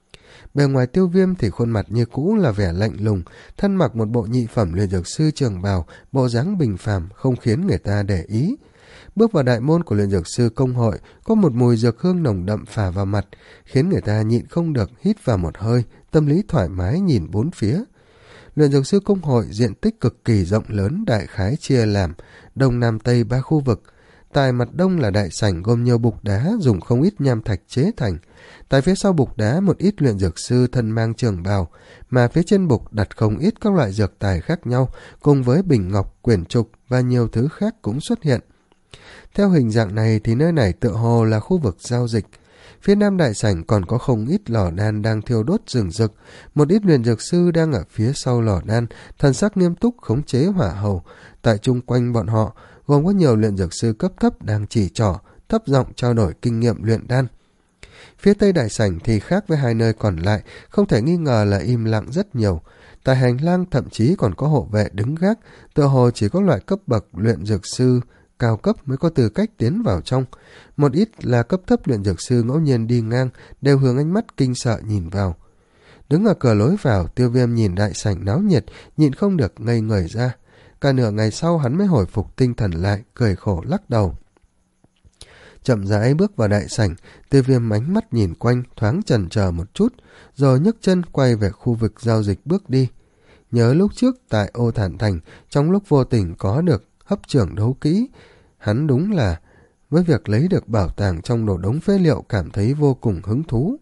Bề ngoài Tiêu Viêm thì khuôn mặt như cũ là vẻ lạnh lùng, thân mặc một bộ nhị phẩm luyện dược sư trường bào, bộ dáng bình phàm không khiến người ta để ý. Bước vào đại môn của luyện dược sư công hội, có một mùi dược hương nồng đậm phả vào mặt, khiến người ta nhịn không được hít vào một hơi, tâm lý thoải mái nhìn bốn phía. Luyện dược sư công hội diện tích cực kỳ rộng lớn, đại khái chia làm đông nam tây ba khu vực. Tại mặt đông là đại sảnh gồm nhiều bục đá dùng không ít nham thạch chế thành. Tại phía sau bục đá một ít luyện dược sư thân mang trường bào, mà phía trên bục đặt không ít các loại dược tài khác nhau, cùng với bình ngọc, quyển trục và nhiều thứ khác cũng xuất hiện. Theo hình dạng này thì nơi này tựa hồ là khu vực giao dịch. Phía nam đại sảnh còn có không ít lò đan đang thiêu đốt rừng rực, một ít luyện dược sư đang ở phía sau lò đan, thần sắc nghiêm túc khống chế hỏa hầu. Tại chung quanh bọn họ, gồm có nhiều luyện dược sư cấp thấp đang chỉ trỏ, thấp giọng trao đổi kinh nghiệm luyện đan. Phía tây đại sảnh thì khác với hai nơi còn lại, không thể nghi ngờ là im lặng rất nhiều. Tại hành lang thậm chí còn có hộ vệ đứng gác, tựa hồ chỉ có loại cấp bậc luyện dược sư cao cấp mới có tư cách tiến vào trong. Một ít là cấp thấp luyện dược sư ngẫu nhiên đi ngang, đều hướng ánh mắt kinh sợ nhìn vào. Đứng ở cửa lối vào, Tiêu Viêm nhìn đại sảnh náo nhiệt, nhịn không được ngây người ra. Cả nửa ngày sau hắn mới hồi phục tinh thần lại, cười khổ lắc đầu. Chậm rãi bước vào đại sảnh, Tiêu Viêm ánh mắt nhìn quanh, thoáng chần chờ một chút, rồi nhấc chân quay về khu vực giao dịch bước đi. Nhớ lúc trước tại Ô Thản Thành, trong lúc vô tình có được hấp trưởng đấu kỹ, hắn đúng là với việc lấy được bảo tàng trong đồ đống phế liệu cảm thấy vô cùng hứng thú.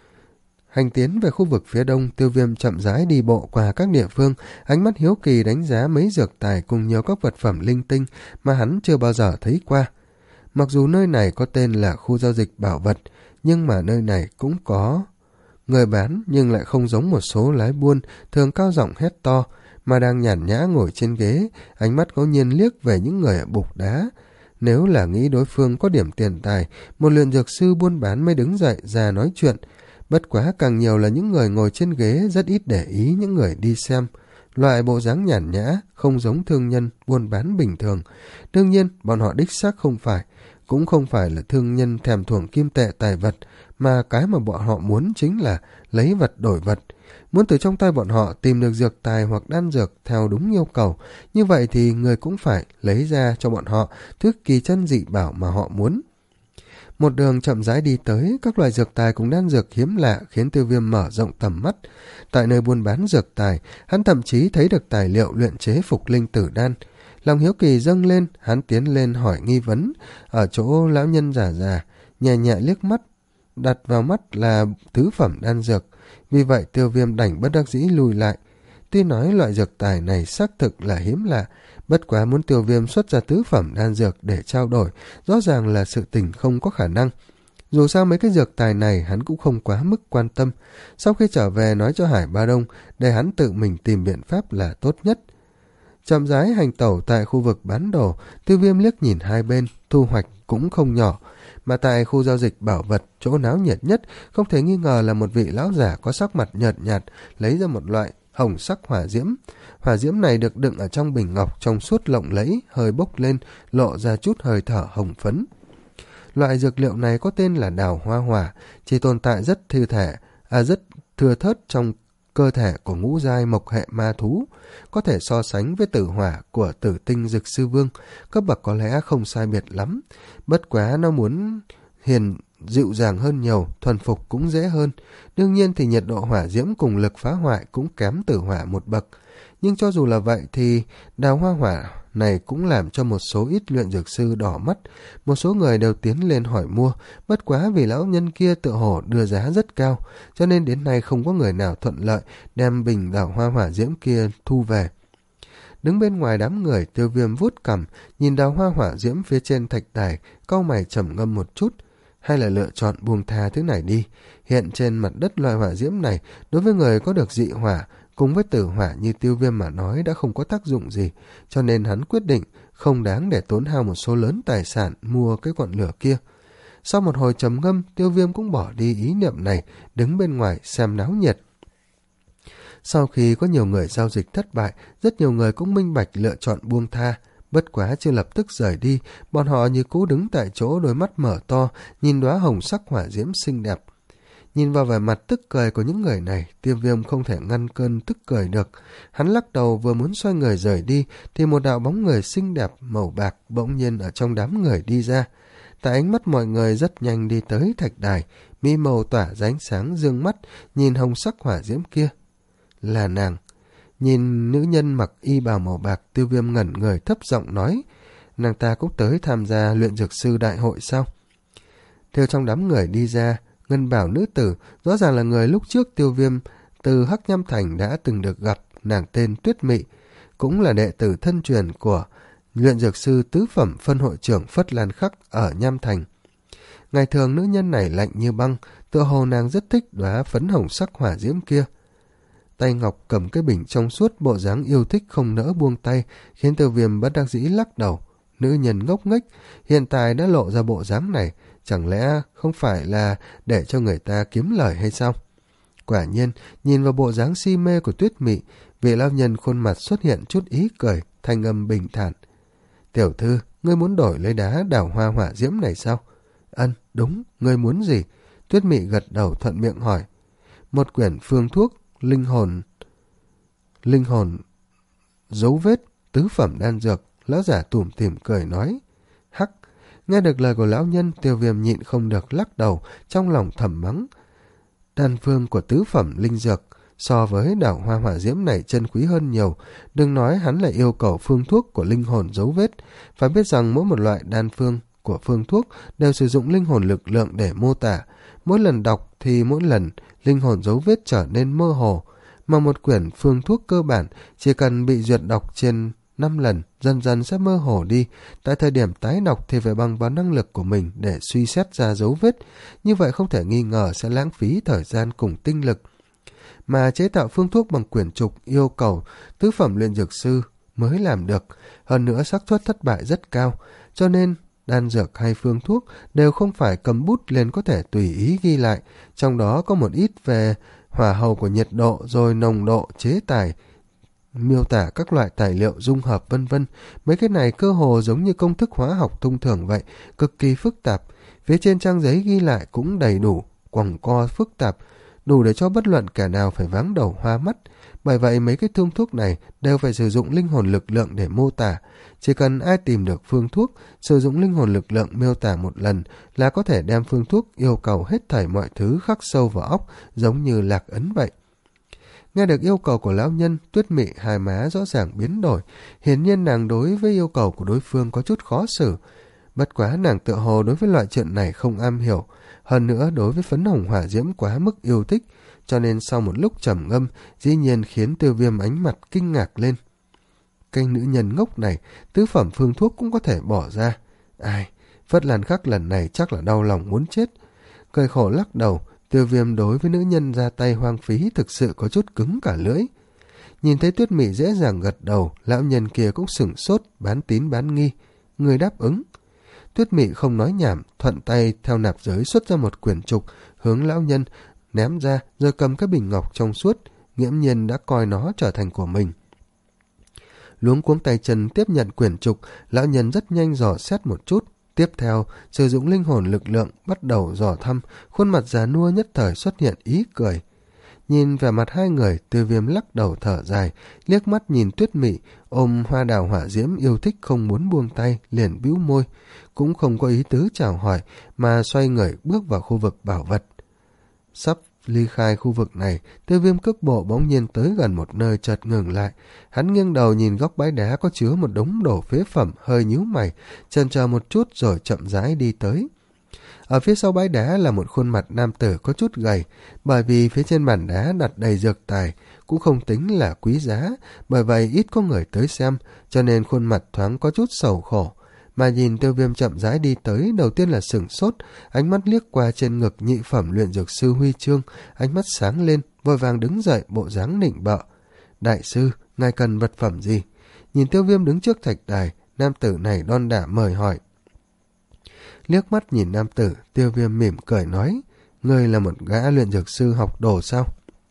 Hành tiến về khu vực phía đông, Tiêu Viêm chậm rãi đi bộ qua các địa phương, ánh mắt hiếu kỳ đánh giá mấy dược tài cùng nhiều các vật phẩm linh tinh mà hắn chưa bao giờ thấy qua. Mặc dù nơi này có tên là khu giao dịch bảo vật, nhưng mà nơi này cũng có người bán, nhưng lại không giống một số lái buôn thường cao giọng hét to, mà đang nhàn nhã ngồi trên ghế, ánh mắt ngẫu nhiên liếc về những người ở bục đá. Nếu là nghĩ đối phương có điểm tiền tài, một luyện dược sư buôn bán mới đứng dậy ra nói chuyện. Bất quá càng nhiều là những người ngồi trên ghế rất ít để ý những người đi xem. Loại bộ dáng nhàn nhã, không giống thương nhân buôn bán bình thường. Đương nhiên, bọn họ đích xác không phải, cũng không phải là thương nhân thèm thuồng kim tệ tài vật, mà cái mà bọn họ muốn chính là lấy vật đổi vật. Muốn từ trong tay bọn họ tìm được dược tài hoặc đan dược theo đúng yêu cầu, như vậy thì người cũng phải lấy ra cho bọn họ thứ kỳ chân dị bảo mà họ muốn. Một đường chậm rãi đi tới, các loại dược tài cùng đan dược hiếm lạ khiến Tiêu Viêm mở rộng tầm mắt. Tại nơi buôn bán dược tài, hắn thậm chí thấy được tài liệu luyện chế phục linh tử đan. Lòng hiếu kỳ dâng lên, hắn tiến lên hỏi nghi vấn. Ở chỗ lão nhân già già, nhẹ nhẹ liếc mắt, đặt vào mắt là thứ phẩm đan dược. Vì vậy Tiêu Viêm đành bất đắc dĩ lùi lại. Tuy nói loại dược tài này xác thực là hiếm lạ, bất quá muốn Tiêu Viêm xuất ra tứ phẩm đan dược để trao đổi, rõ ràng là sự tình không có khả năng. Dù sao mấy cái dược tài này hắn cũng không quá mức quan tâm. Sau khi trở về nói cho Hải Ba Đông, để hắn tự mình tìm biện pháp là tốt nhất. Chậm rãi hành tẩu tại khu vực bán đồ, Tiêu Viêm liếc nhìn hai bên, thu hoạch cũng không nhỏ. Mà tại khu giao dịch bảo vật, chỗ náo nhiệt nhất, không thể nghi ngờ là một vị lão giả có sắc mặt nhợt nhạt, lấy ra một loại hồng sắc hỏa diễm. Hỏa diễm này được đựng ở trong bình ngọc trong suốt lộng lẫy, hơi bốc lên, lộ ra chút hơi thở hồng phấn. Loại dược liệu này có tên là đào hoa hỏa, chỉ tồn tại rất thư thể, à rất thưa thớt trong cơ thể của ngũ giai mộc hệ ma thú, có thể so sánh với tử hỏa của Tử Tinh Dực Sư Vương, cấp bậc có lẽ không sai biệt lắm. Bất quá nó muốn hiền dịu dàng hơn nhiều, thuần phục cũng dễ hơn. Đương nhiên thì nhiệt độ hỏa diễm cùng lực phá hoại cũng kém tử hỏa một bậc. Nhưng cho dù là vậy thì đào hoa hỏa này cũng làm cho một số ít luyện dược sư đỏ mắt. Một số người đều tiến lên hỏi mua, bất quá vì lão nhân kia tựa hồ đưa giá rất cao, cho nên đến nay không có người nào thuận lợi đem bình đào hoa hỏa diễm kia thu về. Đứng bên ngoài đám người, Tiêu Viêm vuốt cằm, nhìn đào hoa hỏa diễm phía trên thạch đài, cau mày trầm ngâm một chút. Hay là lựa chọn buông tha thứ này đi. Hiện trên mặt đất loại hỏa diễm này, đối với người có được dị hỏa cùng với tử hỏa như Tiêu Viêm mà nói đã không có tác dụng gì, cho nên hắn quyết định không đáng để tốn hao một số lớn tài sản mua cái ngọn lửa kia. Sau một hồi trầm ngâm, Tiêu Viêm cũng bỏ đi ý niệm này, đứng bên ngoài xem náo nhiệt. Sau khi có nhiều người giao dịch thất bại, rất nhiều người cũng minh bạch lựa chọn buông tha. Bất quá chưa lập tức rời đi, bọn họ như cũ đứng tại chỗ, đôi mắt mở to, nhìn đóa hồng sắc hỏa diễm xinh đẹp. Nhìn vào vẻ mặt tức cười của những người này, Tiêu Viêm không thể ngăn cơn tức cười được. Hắn lắc đầu vừa muốn xoay người rời đi, thì một đạo bóng người xinh đẹp màu bạc bỗng nhiên ở trong đám người đi ra. Tại ánh mắt mọi người rất nhanh đi tới thạch đài, mi màu tỏa ra ánh sáng dương mắt, nhìn hồng sắc hỏa diễm kia. Là nàng. Nhìn nữ nhân mặc y bào màu bạc, Tiêu Viêm ngẩn người thấp giọng nói, nàng ta cũng tới tham gia luyện dược sư đại hội sao? Theo trong đám người đi ra, ngân bào nữ tử, rõ ràng là người lúc trước Tiêu Viêm từ Hắc Nham Thành đã từng được gặp, nàng tên Tuyết Mị, cũng là đệ tử thân truyền của luyện dược sư tứ phẩm phân hội trưởng Phất Lan Khắc ở Nham Thành. Ngày thường nữ nhân này lạnh như băng, tựa hồ nàng rất thích đóa phấn hồng sắc hỏa diễm kia. Tay ngọc cầm cái bình trong suốt, bộ dáng yêu thích không nỡ buông tay, khiến Tiêu Viêm bất đắc dĩ lắc đầu. Nữ nhân ngốc nghếch, hiện tại đã lộ ra bộ dáng này, chẳng lẽ không phải là để cho người ta kiếm lời hay sao? Quả nhiên, nhìn vào bộ dáng si mê của Tuyết Mị, vị lão nhân khuôn mặt xuất hiện chút ý cười, thanh âm bình thản. Tiểu thư, ngươi muốn đổi lấy đá đào hoa hỏa diễm này sao? Ân, đúng, ngươi muốn gì? Tuyết Mị gật đầu thuận miệng hỏi. Một quyển phương thuốc, linh hồn, linh hồn, dấu vết, tứ phẩm đan dược. Lão giả tủm tỉm cười nói. Hắc, nghe được lời của lão nhân, Tiêu Viêm nhịn không được lắc đầu, trong lòng thầm mắng. Đan phương của tứ phẩm linh dược so với đào hoa hỏa diễm này chân quý hơn nhiều. Đừng nói hắn lại yêu cầu phương thuốc của linh hồn dấu vết, phải biết rằng mỗi một loại đan phương của phương thuốc đều sử dụng linh hồn lực lượng để mô tả. Mỗi lần đọc thì mỗi lần linh hồn dấu vết trở nên mơ hồ, mà một quyển phương thuốc cơ bản chỉ cần bị duyệt đọc trên năm lần, dần dần sẽ mơ hồ đi. Tại thời điểm tái đọc thì phải bằng vào năng lực của mình để suy xét ra dấu vết, như vậy không thể nghi ngờ sẽ lãng phí thời gian cùng tinh lực. Mà chế tạo phương thuốc bằng quyển trục yêu cầu tứ phẩm luyện dược sư mới làm được, hơn nữa xác suất thất bại rất cao, cho nên đan dược hay phương thuốc đều không phải cầm bút liền có thể tùy ý ghi lại, trong đó có một ít về hỏa hầu của nhiệt độ, rồi nồng độ, chế tài, miêu tả các loại tài liệu dung hợp vân vân. Mấy cái này cơ hồ giống như công thức hóa học thông thường vậy, cực kỳ phức tạp. Phía trên trang giấy ghi lại cũng đầy đủ, quằng co phức tạp, đủ để cho bất luận kẻ nào phải váng đầu hoa mắt. Bởi vậy mấy cái thương thuốc này đều phải sử dụng linh hồn lực lượng để mô tả. Chỉ cần ai tìm được phương thuốc, sử dụng linh hồn lực lượng miêu tả một lần là có thể đem phương thuốc yêu cầu hết thảy mọi thứ khắc sâu vào óc, giống như lạc ấn vậy. Nghe được yêu cầu của lão nhân, Tuyết Mị hai má rõ ràng biến đổi, hiển nhiên nàng đối với yêu cầu của đối phương có chút khó xử. Bất quá nàng tựa hồ đối với loại chuyện này không am hiểu, hơn nữa đối với phấn hồng hỏa diễm quá mức yêu thích, cho nên sau một lúc trầm ngâm, dĩ nhiên khiến Tiêu Viêm ánh mặt kinh ngạc lên. Cái nữ nhân ngốc này, tứ phẩm phương thuốc cũng có thể bỏ ra. Ai, Phất Lan Khắc lần này chắc là đau lòng muốn chết. Cười khổ lắc đầu, Tiêu Viêm đối với nữ nhân ra tay hoang phí thực sự có chút cứng cả lưỡi. Nhìn thấy Tuyết Mị dễ dàng gật đầu, lão nhân kia cũng sửng sốt, bán tín bán nghi. Người đáp ứng. Tuyết Mị không nói nhảm, thuận tay theo nạp giới xuất ra một quyển trục, hướng lão nhân ném ra, rồi cầm cái bình ngọc trong suốt, nghiễm nhiên đã coi nó trở thành của mình. Luống cuống tay chân tiếp nhận quyển trục, lão nhân rất nhanh dò xét một chút, tiếp theo sử dụng linh hồn lực lượng bắt đầu dò thăm, khuôn mặt già nua nhất thời xuất hiện ý cười. Nhìn vẻ mặt hai người, Tiêu Viêm lắc đầu thở dài, liếc mắt nhìn Tuyết Mị ôm hoa đào hỏa diễm yêu thích không muốn buông tay, liền bĩu môi, cũng không có ý tứ chào hỏi mà xoay người bước vào khu vực bảo vật. Sắp ly khai khu vực này, Tiêu Viêm cước bộ bỗng nhiên tới gần một nơi chợt ngừng lại. Hắn nghiêng đầu nhìn góc bãi đá có chứa một đống đồ phế phẩm, hơi nhíu mày, chần chờ một chút rồi chậm rãi đi tới. Ở phía sau bãi đá là một khuôn mặt nam tử có chút gầy, bởi vì phía trên bàn đá đặt đầy dược tài, cũng không tính là quý giá, bởi vậy ít có người tới xem, cho nên khuôn mặt thoáng có chút sầu khổ. Mà nhìn Tiêu Viêm chậm rãi đi tới, đầu tiên là sửng sốt, ánh mắt liếc qua trên ngực nhị phẩm luyện dược sư huy chương, ánh mắt sáng lên, vội vàng đứng dậy, bộ dáng nịnh bợ. Đại sư, ngài cần vật phẩm gì? Nhìn Tiêu Viêm đứng trước thạch đài, nam tử này đon đả mời hỏi. Liếc mắt nhìn nam tử, Tiêu Viêm mỉm cười nói, ngươi là một gã luyện dược sư học đồ sao?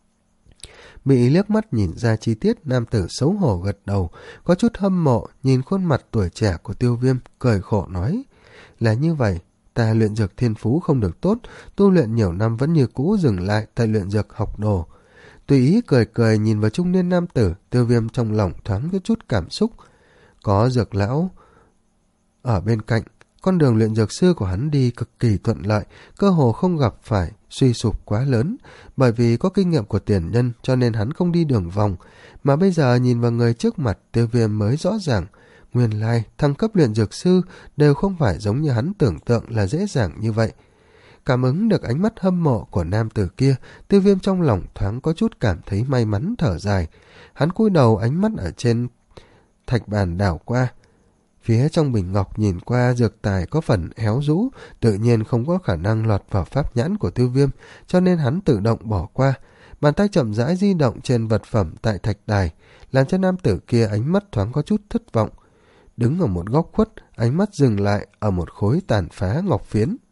Bị liếc mắt nhìn ra chi tiết, nam tử xấu hổ gật đầu, có chút hâm mộ, nhìn khuôn mặt tuổi trẻ của Tiêu Viêm, cười khổ nói, là như vậy, ta luyện dược thiên phú không được tốt, tu luyện nhiều năm vẫn như cũ dừng lại tại luyện dược học đồ. Tùy ý cười cười nhìn vào trung niên nam tử, Tiêu Viêm trong lòng thoáng có chút cảm xúc. Có dược lão ở bên cạnh, con đường luyện dược sư của hắn đi cực kỳ thuận lợi, cơ hồ không gặp phải suy sụp quá lớn, bởi vì có kinh nghiệm của tiền nhân cho nên hắn không đi đường vòng, mà bây giờ nhìn vào người trước mặt, Tiêu Viêm mới rõ ràng, nguyên lai thăng cấp luyện dược sư đều không phải giống như hắn tưởng tượng là dễ dàng như vậy. Cảm ứng được ánh mắt hâm mộ của nam tử kia, Tiêu Viêm trong lòng thoáng có chút cảm thấy may mắn thở dài. Hắn cúi đầu, ánh mắt ở trên thạch bàn đảo qua. Phía trong bình ngọc nhìn qua dược tài có phần héo rũ, tự nhiên không có khả năng lọt vào pháp nhãn của Tiêu Viêm, cho nên hắn tự động bỏ qua. Bàn tay chậm rãi di động trên vật phẩm tại thạch đài, làm cho nam tử kia ánh mắt thoáng có chút thất vọng. Đứng ở một góc khuất, ánh mắt dừng lại ở một khối tàn phá ngọc phiến.